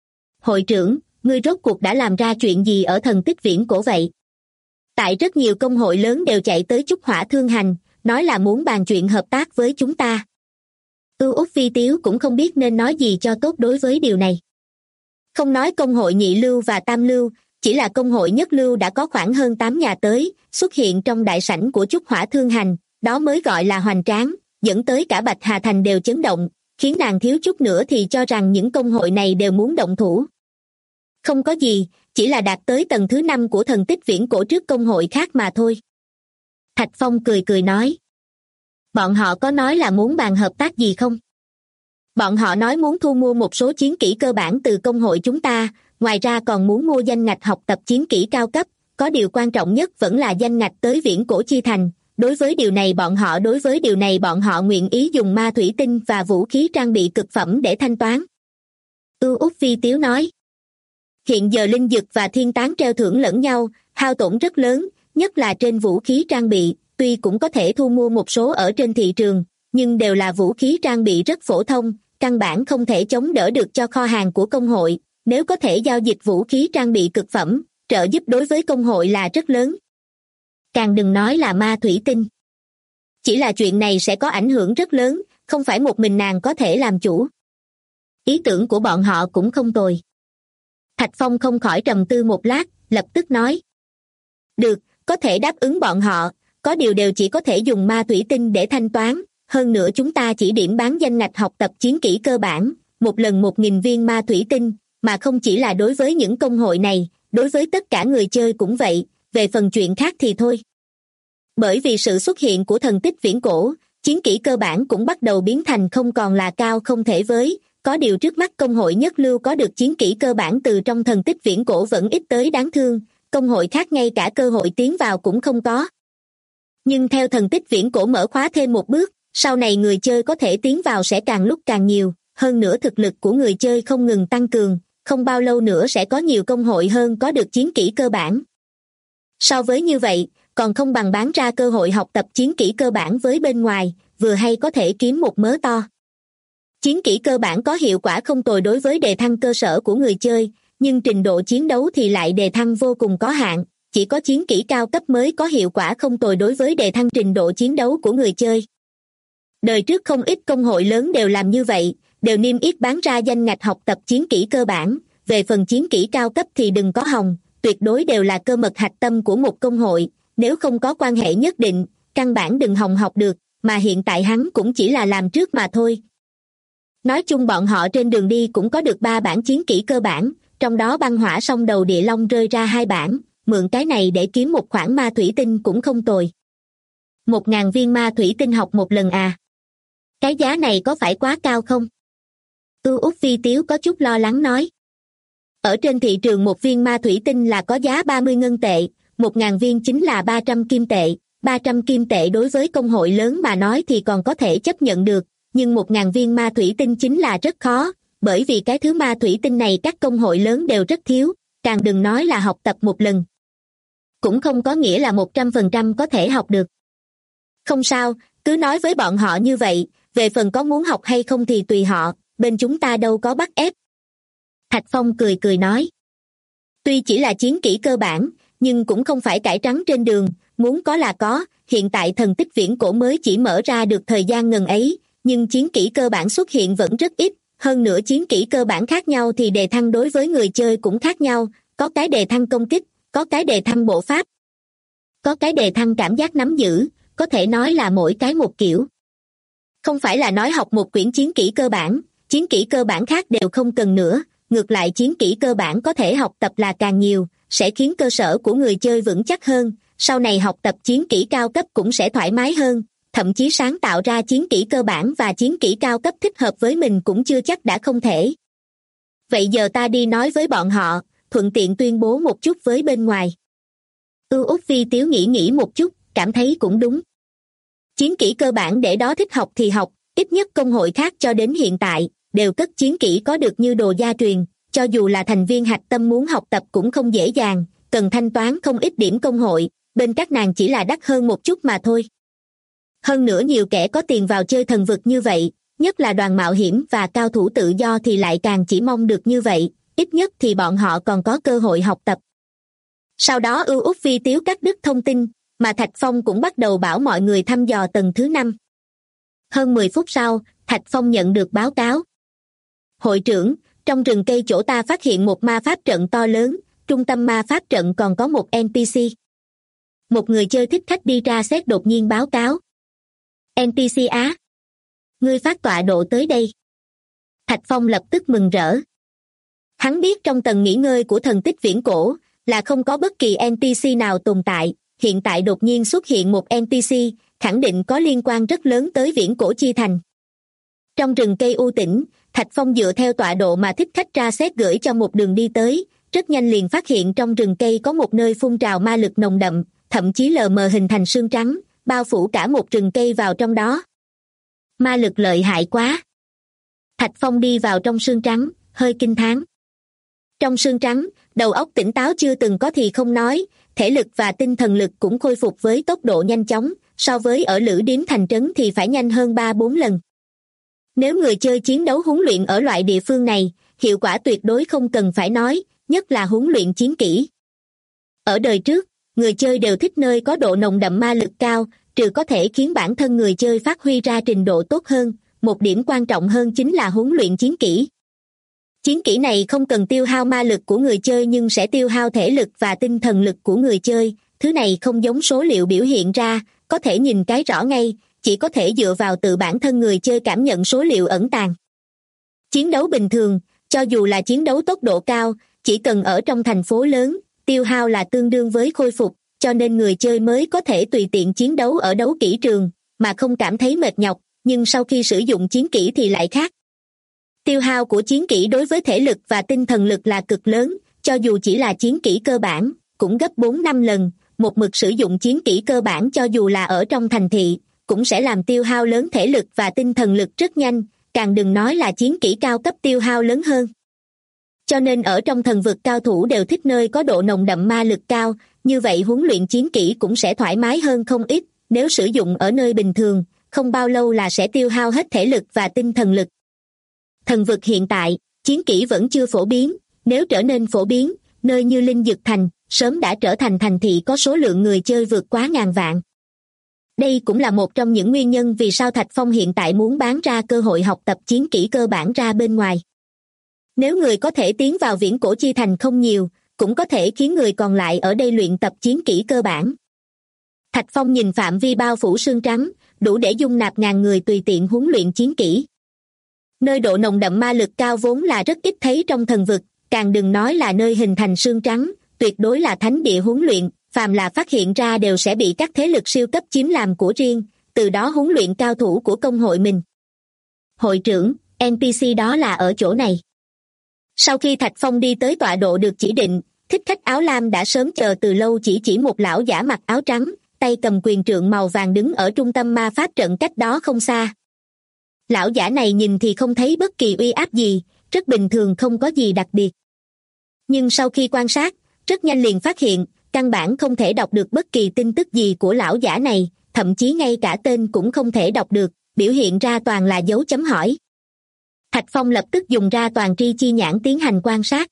Hội trưởng, ngươi rốt cuộc đã làm ra chuyện gì ở thần tích viễn cổ vậy? Tại rất nhiều công hội lớn đều chạy tới Chúc Hỏa Thương Hành, nói là muốn bàn chuyện hợp tác với chúng ta. Úc Phi Tiếu cũng không biết nên nói gì cho tốt đối với điều này. Không nói công hội nhị lưu và tam lưu, chỉ là công hội nhất lưu đã có khoảng hơn 8 nhà tới, xuất hiện trong đại sảnh của Chúc Hỏa Thương Hành, đó mới gọi là hoành tráng, dẫn tới cả Bạch Hà Thành đều chấn động, khiến nàng thiếu chút nữa thì cho rằng những công hội này đều muốn động thủ. Không có gì, chỉ là đạt tới tầng thứ 5 của thần tích viễn cổ trước công hội khác mà thôi. Thạch Phong cười cười nói. Bọn họ có nói là muốn bàn hợp tác gì không? Bọn họ nói muốn thu mua một số chiến kỹ cơ bản từ công hội chúng ta, ngoài ra còn muốn mua danh ngạch học tập chiến kỹ cao cấp, có điều quan trọng nhất vẫn là danh ngạch tới viễn cổ chi thành. Đối với điều này bọn họ nguyện ý dùng ma thủy tinh và vũ khí trang bị cực phẩm để thanh toán. Úc Phi Tiếu nói. Hiện giờ linh dực và thiên tán treo thưởng lẫn nhau, hao tổn rất lớn, nhất là trên vũ khí trang bị, tuy cũng có thể thu mua một số ở trên thị trường, nhưng đều là vũ khí trang bị rất phổ thông, căn bản không thể chống đỡ được cho kho hàng của công hội, nếu có thể giao dịch vũ khí trang bị cực phẩm, trợ giúp đối với công hội là rất lớn. Càng đừng nói là ma thủy tinh. Chỉ là chuyện này sẽ có ảnh hưởng rất lớn, không phải một mình nàng có thể làm chủ. Ý tưởng của bọn họ cũng không tồi. Thạch Phong không khỏi trầm tư một lát, lập tức nói. Được, có thể đáp ứng bọn họ, có điều đều chỉ có thể dùng ma thủy tinh để thanh toán, hơn nữa chúng ta chỉ điểm bán danh ngạch học tập chiến kỹ cơ bản, một lần 1.000 viên ma thủy tinh, mà không chỉ là đối với những công hội này, đối với tất cả người chơi cũng vậy, về phần chuyện khác thì thôi. Bởi vì sự xuất hiện của thần tích viễn cổ, chiến kỹ cơ bản cũng bắt đầu biến thành không còn là cao không thể với, có điều trước mắt công hội nhất lưu có được chiến kỹ cơ bản từ trong thần tích viễn cổ vẫn ít tới đáng thương, công hội khác ngay cả cơ hội tiến vào cũng không có. Nhưng theo thần tích viễn cổ mở khóa thêm một bước, sau này người chơi có thể tiến vào sẽ càng lúc càng nhiều, hơn nữa thực lực của người chơi không ngừng tăng cường, không bao lâu nữa sẽ có nhiều công hội hơn có được chiến kỹ cơ bản. So với như vậy, còn không bằng bán ra cơ hội học tập chiến kỹ cơ bản với bên ngoài, vừa hay có thể kiếm một mớ to. Chiến kỹ cơ bản có hiệu quả không tồi đối với đề thăng cơ sở của người chơi, nhưng trình độ chiến đấu thì lại đề thăng vô cùng có hạn, chỉ có chiến kỹ cao cấp mới có hiệu quả không tồi đối với đề thăng trình độ chiến đấu của người chơi. Đời trước không ít công hội lớn đều làm như vậy, đều niêm yết bán ra danh ngạch học tập chiến kỹ cơ bản, về phần chiến kỹ cao cấp thì đừng có hòng, tuyệt đối đều là cơ mật hạch tâm của một công hội, nếu không có quan hệ nhất định, căn bản đừng hòng học được, mà hiện tại hắn cũng chỉ là làm trước mà thôi. Nói chung bọn họ trên đường đi cũng có được 3 bản chiến kỹ cơ bản, trong đó băng hỏa song đầu địa long rơi ra 2 bản, mượn cái này để kiếm một khoản ma thủy tinh cũng không tồi. 1.000 viên ma thủy tinh học một lần à? Cái giá này có phải quá cao không? Út Vi Tiếu có chút lo lắng nói. Ở trên thị trường một viên ma thủy tinh là có giá 30 ngân tệ, 1.000 viên chính là 300 kim tệ. 300 kim tệ đối với công hội lớn mà nói thì còn có thể chấp nhận được, nhưng 1.000 viên ma thủy tinh chính là rất khó, bởi vì cái thứ ma thủy tinh này các công hội lớn đều rất thiếu, càng đừng nói là học tập một lần. Cũng không có nghĩa là 100% có thể học được. Không sao, cứ nói với bọn họ như vậy, về phần có muốn học hay không thì tùy họ, bên chúng ta đâu có bắt ép. Thạch Phong cười cười nói. Tuy chỉ là chiến kỹ cơ bản, nhưng cũng không phải cải trắng trên đường, muốn có là có, hiện tại thần tích viễn cổ mới chỉ mở ra được thời gian ngần ấy, nhưng chiến kỹ cơ bản xuất hiện vẫn rất ít, hơn nữa chiến kỹ cơ bản khác nhau thì đề thăng đối với người chơi cũng khác nhau, có cái đề thăng công kích, có cái đề thăng bộ pháp, có cái đề thăng cảm giác nắm giữ, có thể nói là mỗi cái một kiểu. Không phải là nói học một quyển chiến kỹ cơ bản khác đều không cần nữa, ngược lại chiến kỹ cơ bản có thể học tập là càng nhiều, sẽ khiến cơ sở của người chơi vững chắc hơn, sau này học tập chiến kỹ cao cấp cũng sẽ thoải mái hơn, thậm chí sáng tạo ra chiến kỹ cơ bản và chiến kỹ cao cấp thích hợp với mình cũng chưa chắc đã không thể. Vậy giờ ta đi nói với bọn họ, thuận tiện tuyên bố một chút với bên ngoài. Út Vi Tiếu nghĩ một chút, cảm thấy cũng đúng. Chiến kỹ cơ bản để đó thích học thì học, ít nhất công hội khác cho đến hiện tại, đều cất chiến kỹ có được như đồ gia truyền, cho dù là thành viên hạch tâm muốn học tập cũng không dễ dàng, cần thanh toán không ít điểm công hội, bên các nàng chỉ là đắt hơn một chút mà thôi. Hơn nữa nhiều kẻ có tiền vào chơi thần vực như vậy, nhất là đoàn mạo hiểm và cao thủ tự do thì lại càng chỉ mong được như vậy, ít nhất thì bọn họ còn có cơ hội học tập. Sau đó Út Vi Tiếu cắt đứt thông tin, mà Thạch Phong cũng bắt đầu bảo mọi người thăm dò tầng thứ 5. Hơn 10 phút sau, Thạch Phong nhận được báo cáo. Hội trưởng, trong rừng cây chỗ ta phát hiện một ma pháp trận to lớn, trung tâm ma pháp trận còn có một NPC. Một người chơi thích khách đi ra xét đột nhiên báo cáo. NPC á? Ngươi phát tọa độ tới đây. Thạch Phong lập tức mừng rỡ. Hắn biết trong tầng nghỉ ngơi của thần tích viễn cổ là không có bất kỳ NPC nào tồn tại, hiện tại đột nhiên xuất hiện một NPC, khẳng định có liên quan rất lớn tới viễn cổ chi thành. Trong rừng cây u tĩnh, Thạch Phong dựa theo tọa độ mà thích khách tra xét gửi cho một đường đi tới, rất nhanh liền phát hiện trong rừng cây có một nơi phun trào ma lực nồng đậm, thậm chí lờ mờ hình thành sương trắng, bao phủ cả một rừng cây vào trong đó. Ma lực lợi hại quá. Thạch Phong đi vào trong sương trắng, hơi kinh thán. Trong sương trắng, đầu óc tỉnh táo chưa từng có thì không nói, thể lực và tinh thần lực cũng khôi phục với tốc độ nhanh chóng, so với ở Lữ Điếm thành trấn thì phải nhanh hơn 3-4 lần. Nếu người chơi chiến đấu huấn luyện ở loại địa phương này, hiệu quả tuyệt đối không cần phải nói, nhất là huấn luyện chiến kỹ. Ở đời trước, người chơi đều thích nơi có độ nồng đậm ma lực cao, trừ có thể khiến bản thân người chơi phát huy ra trình độ tốt hơn, một điểm quan trọng hơn chính là huấn luyện chiến kỹ. Chiến kỹ này không cần tiêu hao ma lực của người chơi nhưng sẽ tiêu hao thể lực và tinh thần lực của người chơi, thứ này không giống số liệu biểu hiện ra, có thể nhìn cái rõ ngay, chỉ có thể dựa vào tự bản thân người chơi cảm nhận số liệu ẩn tàng. Chiến đấu bình thường, cho dù là chiến đấu tốc độ cao, chỉ cần ở trong thành phố lớn, tiêu hao là tương đương với khôi phục, cho nên người chơi mới có thể tùy tiện chiến đấu ở đấu kỹ trường, mà không cảm thấy mệt nhọc, nhưng sau khi sử dụng chiến kỹ thì lại khác. Tiêu hao của chiến kỹ đối với thể lực và tinh thần lực là cực lớn, cho dù chỉ là chiến kỹ cơ bản, cũng gấp 4-5 lần, một mực sử dụng chiến kỹ cơ bản cho dù là ở trong thành thị, cũng sẽ làm tiêu hao lớn thể lực và tinh thần lực rất nhanh, càng đừng nói là chiến kỹ cao cấp tiêu hao lớn hơn. Cho nên ở trong thần vực cao thủ đều thích nơi có độ nồng đậm ma lực cao, như vậy huấn luyện chiến kỹ cũng sẽ thoải mái hơn không ít, nếu sử dụng ở nơi bình thường, không bao lâu là sẽ tiêu hao hết thể lực và tinh thần lực. Thần vực hiện tại, chiến kỹ vẫn chưa phổ biến, nếu trở nên phổ biến, nơi như Linh Dực Thành, sớm đã trở thành thành thị có số lượng người chơi vượt quá ngàn vạn. Đây cũng là một trong những nguyên nhân vì sao Thạch Phong hiện tại muốn bán ra cơ hội học tập chiến kỹ cơ bản ra bên ngoài. Nếu người có thể tiến vào viễn cổ chi thành không nhiều, cũng có thể khiến người còn lại ở đây luyện tập chiến kỹ cơ bản. Thạch Phong nhìn phạm vi bao phủ sương trắng, đủ để dung nạp ngàn người tùy tiện huấn luyện chiến kỹ. Nơi độ nồng đậm ma lực cao vốn là rất ít thấy trong thần vực, càng đừng nói là nơi hình thành xương trắng, tuyệt đối là thánh địa huấn luyện, phàm là phát hiện ra đều sẽ bị các thế lực siêu cấp chiếm làm của riêng, từ đó huấn luyện cao thủ của công hội mình. Hội trưởng, NPC đó là ở chỗ này. Sau khi Thạch Phong đi tới tọa độ được chỉ định, thích khách áo lam đã sớm chờ từ lâu, chỉ một lão giả mặc áo trắng, tay cầm quyền trượng màu vàng đứng ở trung tâm ma pháp trận cách đó không xa. Lão giả này nhìn thì không thấy bất kỳ uy áp gì, rất bình thường, không có gì đặc biệt. Nhưng sau khi quan sát, rất nhanh liền phát hiện, căn bản không thể đọc được bất kỳ tin tức gì của lão giả này, thậm chí ngay cả tên cũng không thể đọc được, biểu hiện ra toàn là dấu chấm hỏi. Thạch Phong lập tức dùng ra toàn tri chi nhãn tiến hành quan sát.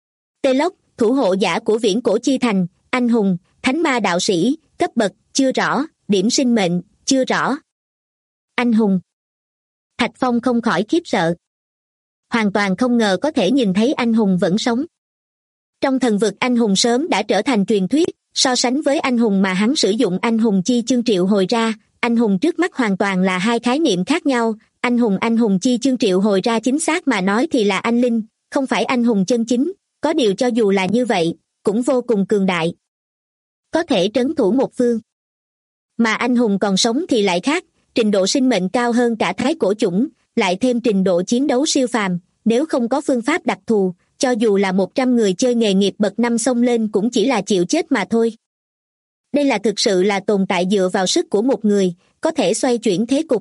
Tê Lốc, thủ hộ giả của Viễn Cổ Chi Thành, anh hùng, thánh ma đạo sĩ, cấp bậc, chưa rõ, điểm sinh mệnh, chưa rõ. Anh hùng. Thạch Phong không khỏi khiếp sợ. Hoàn toàn không ngờ có thể nhìn thấy anh hùng vẫn sống. Trong thần vực anh hùng sớm đã trở thành truyền thuyết, so sánh với anh hùng mà hắn sử dụng anh hùng chi chương triệu hồi ra, anh hùng trước mắt hoàn toàn là hai khái niệm khác nhau. Anh hùng chi chương triệu hồi ra chính xác mà nói thì là anh linh, không phải anh hùng chân chính, có điều cho dù là như vậy, cũng vô cùng cường đại. Có thể trấn thủ một phương. Mà anh hùng còn sống thì lại khác, trình độ sinh mệnh cao hơn cả thái cổ chủng, lại thêm trình độ chiến đấu siêu phàm, nếu không có phương pháp đặc thù, cho dù là 100 người chơi nghề nghiệp bậc 5 xông lên cũng chỉ là chịu chết mà thôi. Đây là thực sự là tồn tại dựa vào sức của một người, có thể xoay chuyển thế cục.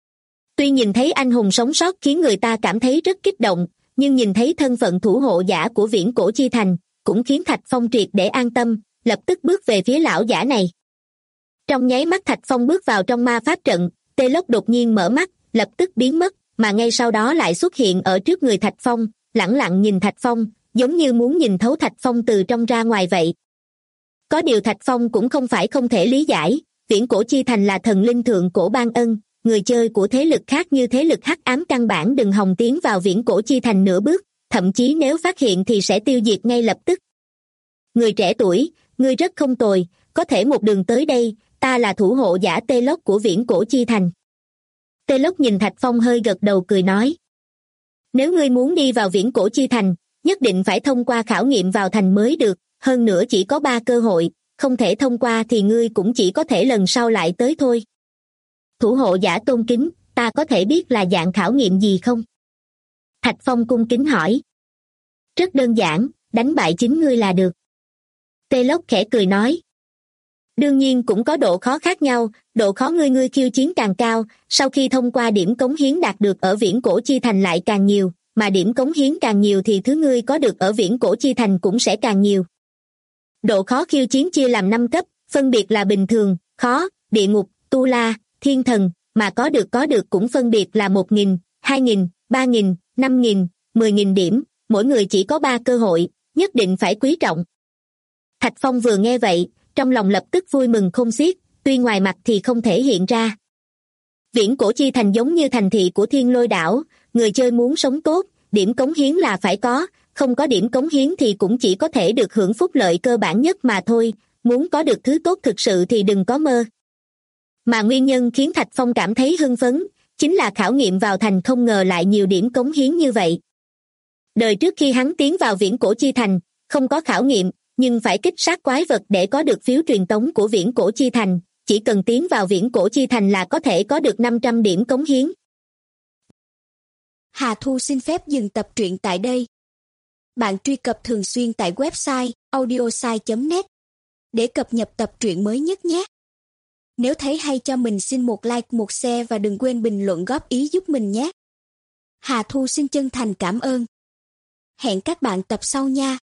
Tuy nhìn thấy anh hùng sống sót khiến người ta cảm thấy rất kích động, nhưng nhìn thấy thân phận thủ hộ giả của Viễn Cổ Chi Thành, cũng khiến Thạch Phong triệt để an tâm, lập tức bước về phía lão giả này. Trong nháy mắt Thạch Phong bước vào trong ma pháp trận, Tê Lốc đột nhiên mở mắt, lập tức biến mất, mà ngay sau đó lại xuất hiện ở trước người Thạch Phong, lẳng lặng nhìn Thạch Phong, giống như muốn nhìn thấu Thạch Phong từ trong ra ngoài vậy. Có điều Thạch Phong cũng không phải không thể lý giải, Viễn Cổ Chi Thành là thần linh thượng cổ ban ân, người chơi của thế lực khác như thế lực hắc ám căn bản đừng hòng tiến vào Viễn Cổ Chi Thành nửa bước, thậm chí nếu phát hiện thì sẽ tiêu diệt ngay lập tức. Người trẻ tuổi, ngươi rất không tồi, có thể một đường tới đây, ta là thủ hộ giả Tê Lốc của Viễn Cổ Chi Thành. Tê Lốc nhìn Thạch Phong hơi gật đầu cười nói. Nếu ngươi muốn đi vào Viễn Cổ Chi Thành, nhất định phải thông qua khảo nghiệm vào thành mới được, hơn nữa chỉ có 3 cơ hội, không thể thông qua thì ngươi cũng chỉ có thể lần sau lại tới thôi. Thủ hộ giả tôn kính, ta có thể biết là dạng khảo nghiệm gì không? Thạch Phong cung kính hỏi. Rất đơn giản, đánh bại chính ngươi là được. Tê Lốc khẽ cười nói. Đương nhiên cũng có độ khó khác nhau, độ khó ngươi khiêu chiến càng cao, sau khi thông qua điểm cống hiến đạt được ở Viễn Cổ Chi Thành lại càng nhiều, mà điểm cống hiến càng nhiều thì thứ ngươi có được ở Viễn Cổ Chi Thành cũng sẽ càng nhiều. Độ khó khiêu chiến chia làm 5 cấp, phân biệt là bình thường, khó, địa ngục, tu la, thiên thần, mà có được cũng phân biệt là 1.000, 2.000, 3.000, 5.000, 10.000 điểm, mỗi người chỉ có 3 cơ hội, nhất định phải quý trọng. Thạch Phong vừa nghe vậy, trong lòng lập tức vui mừng khôn xiết, tuy ngoài mặt thì không thể hiện ra. Viễn Cổ Chi Thành giống như thành thị của Thiên Lôi Đảo, người chơi muốn sống tốt, điểm cống hiến là phải có, không có điểm cống hiến thì cũng chỉ có thể được hưởng phúc lợi cơ bản nhất mà thôi, muốn có được thứ tốt thực sự thì đừng có mơ. Mà nguyên nhân khiến Thạch Phong cảm thấy hưng phấn, chính là khảo nghiệm vào thành không ngờ lại nhiều điểm cống hiến như vậy. Đời trước khi hắn tiến vào Viễn Cổ Chi Thành, không có khảo nghiệm, nhưng phải kích sát quái vật để có được phiếu truyền tống của Viễn Cổ Chi Thành, chỉ cần tiến vào Viễn Cổ Chi Thành là có thể có được 500 điểm cống hiến. Hà Thu xin phép dừng tập truyện tại đây. Bạn truy cập thường xuyên tại website audiosai.net để cập nhật tập truyện mới nhất nhé. Nếu thấy hay cho mình xin một like, một share và đừng quên bình luận góp ý giúp mình nhé. Hà Thu xin chân thành cảm ơn. Hẹn các bạn tập sau nha.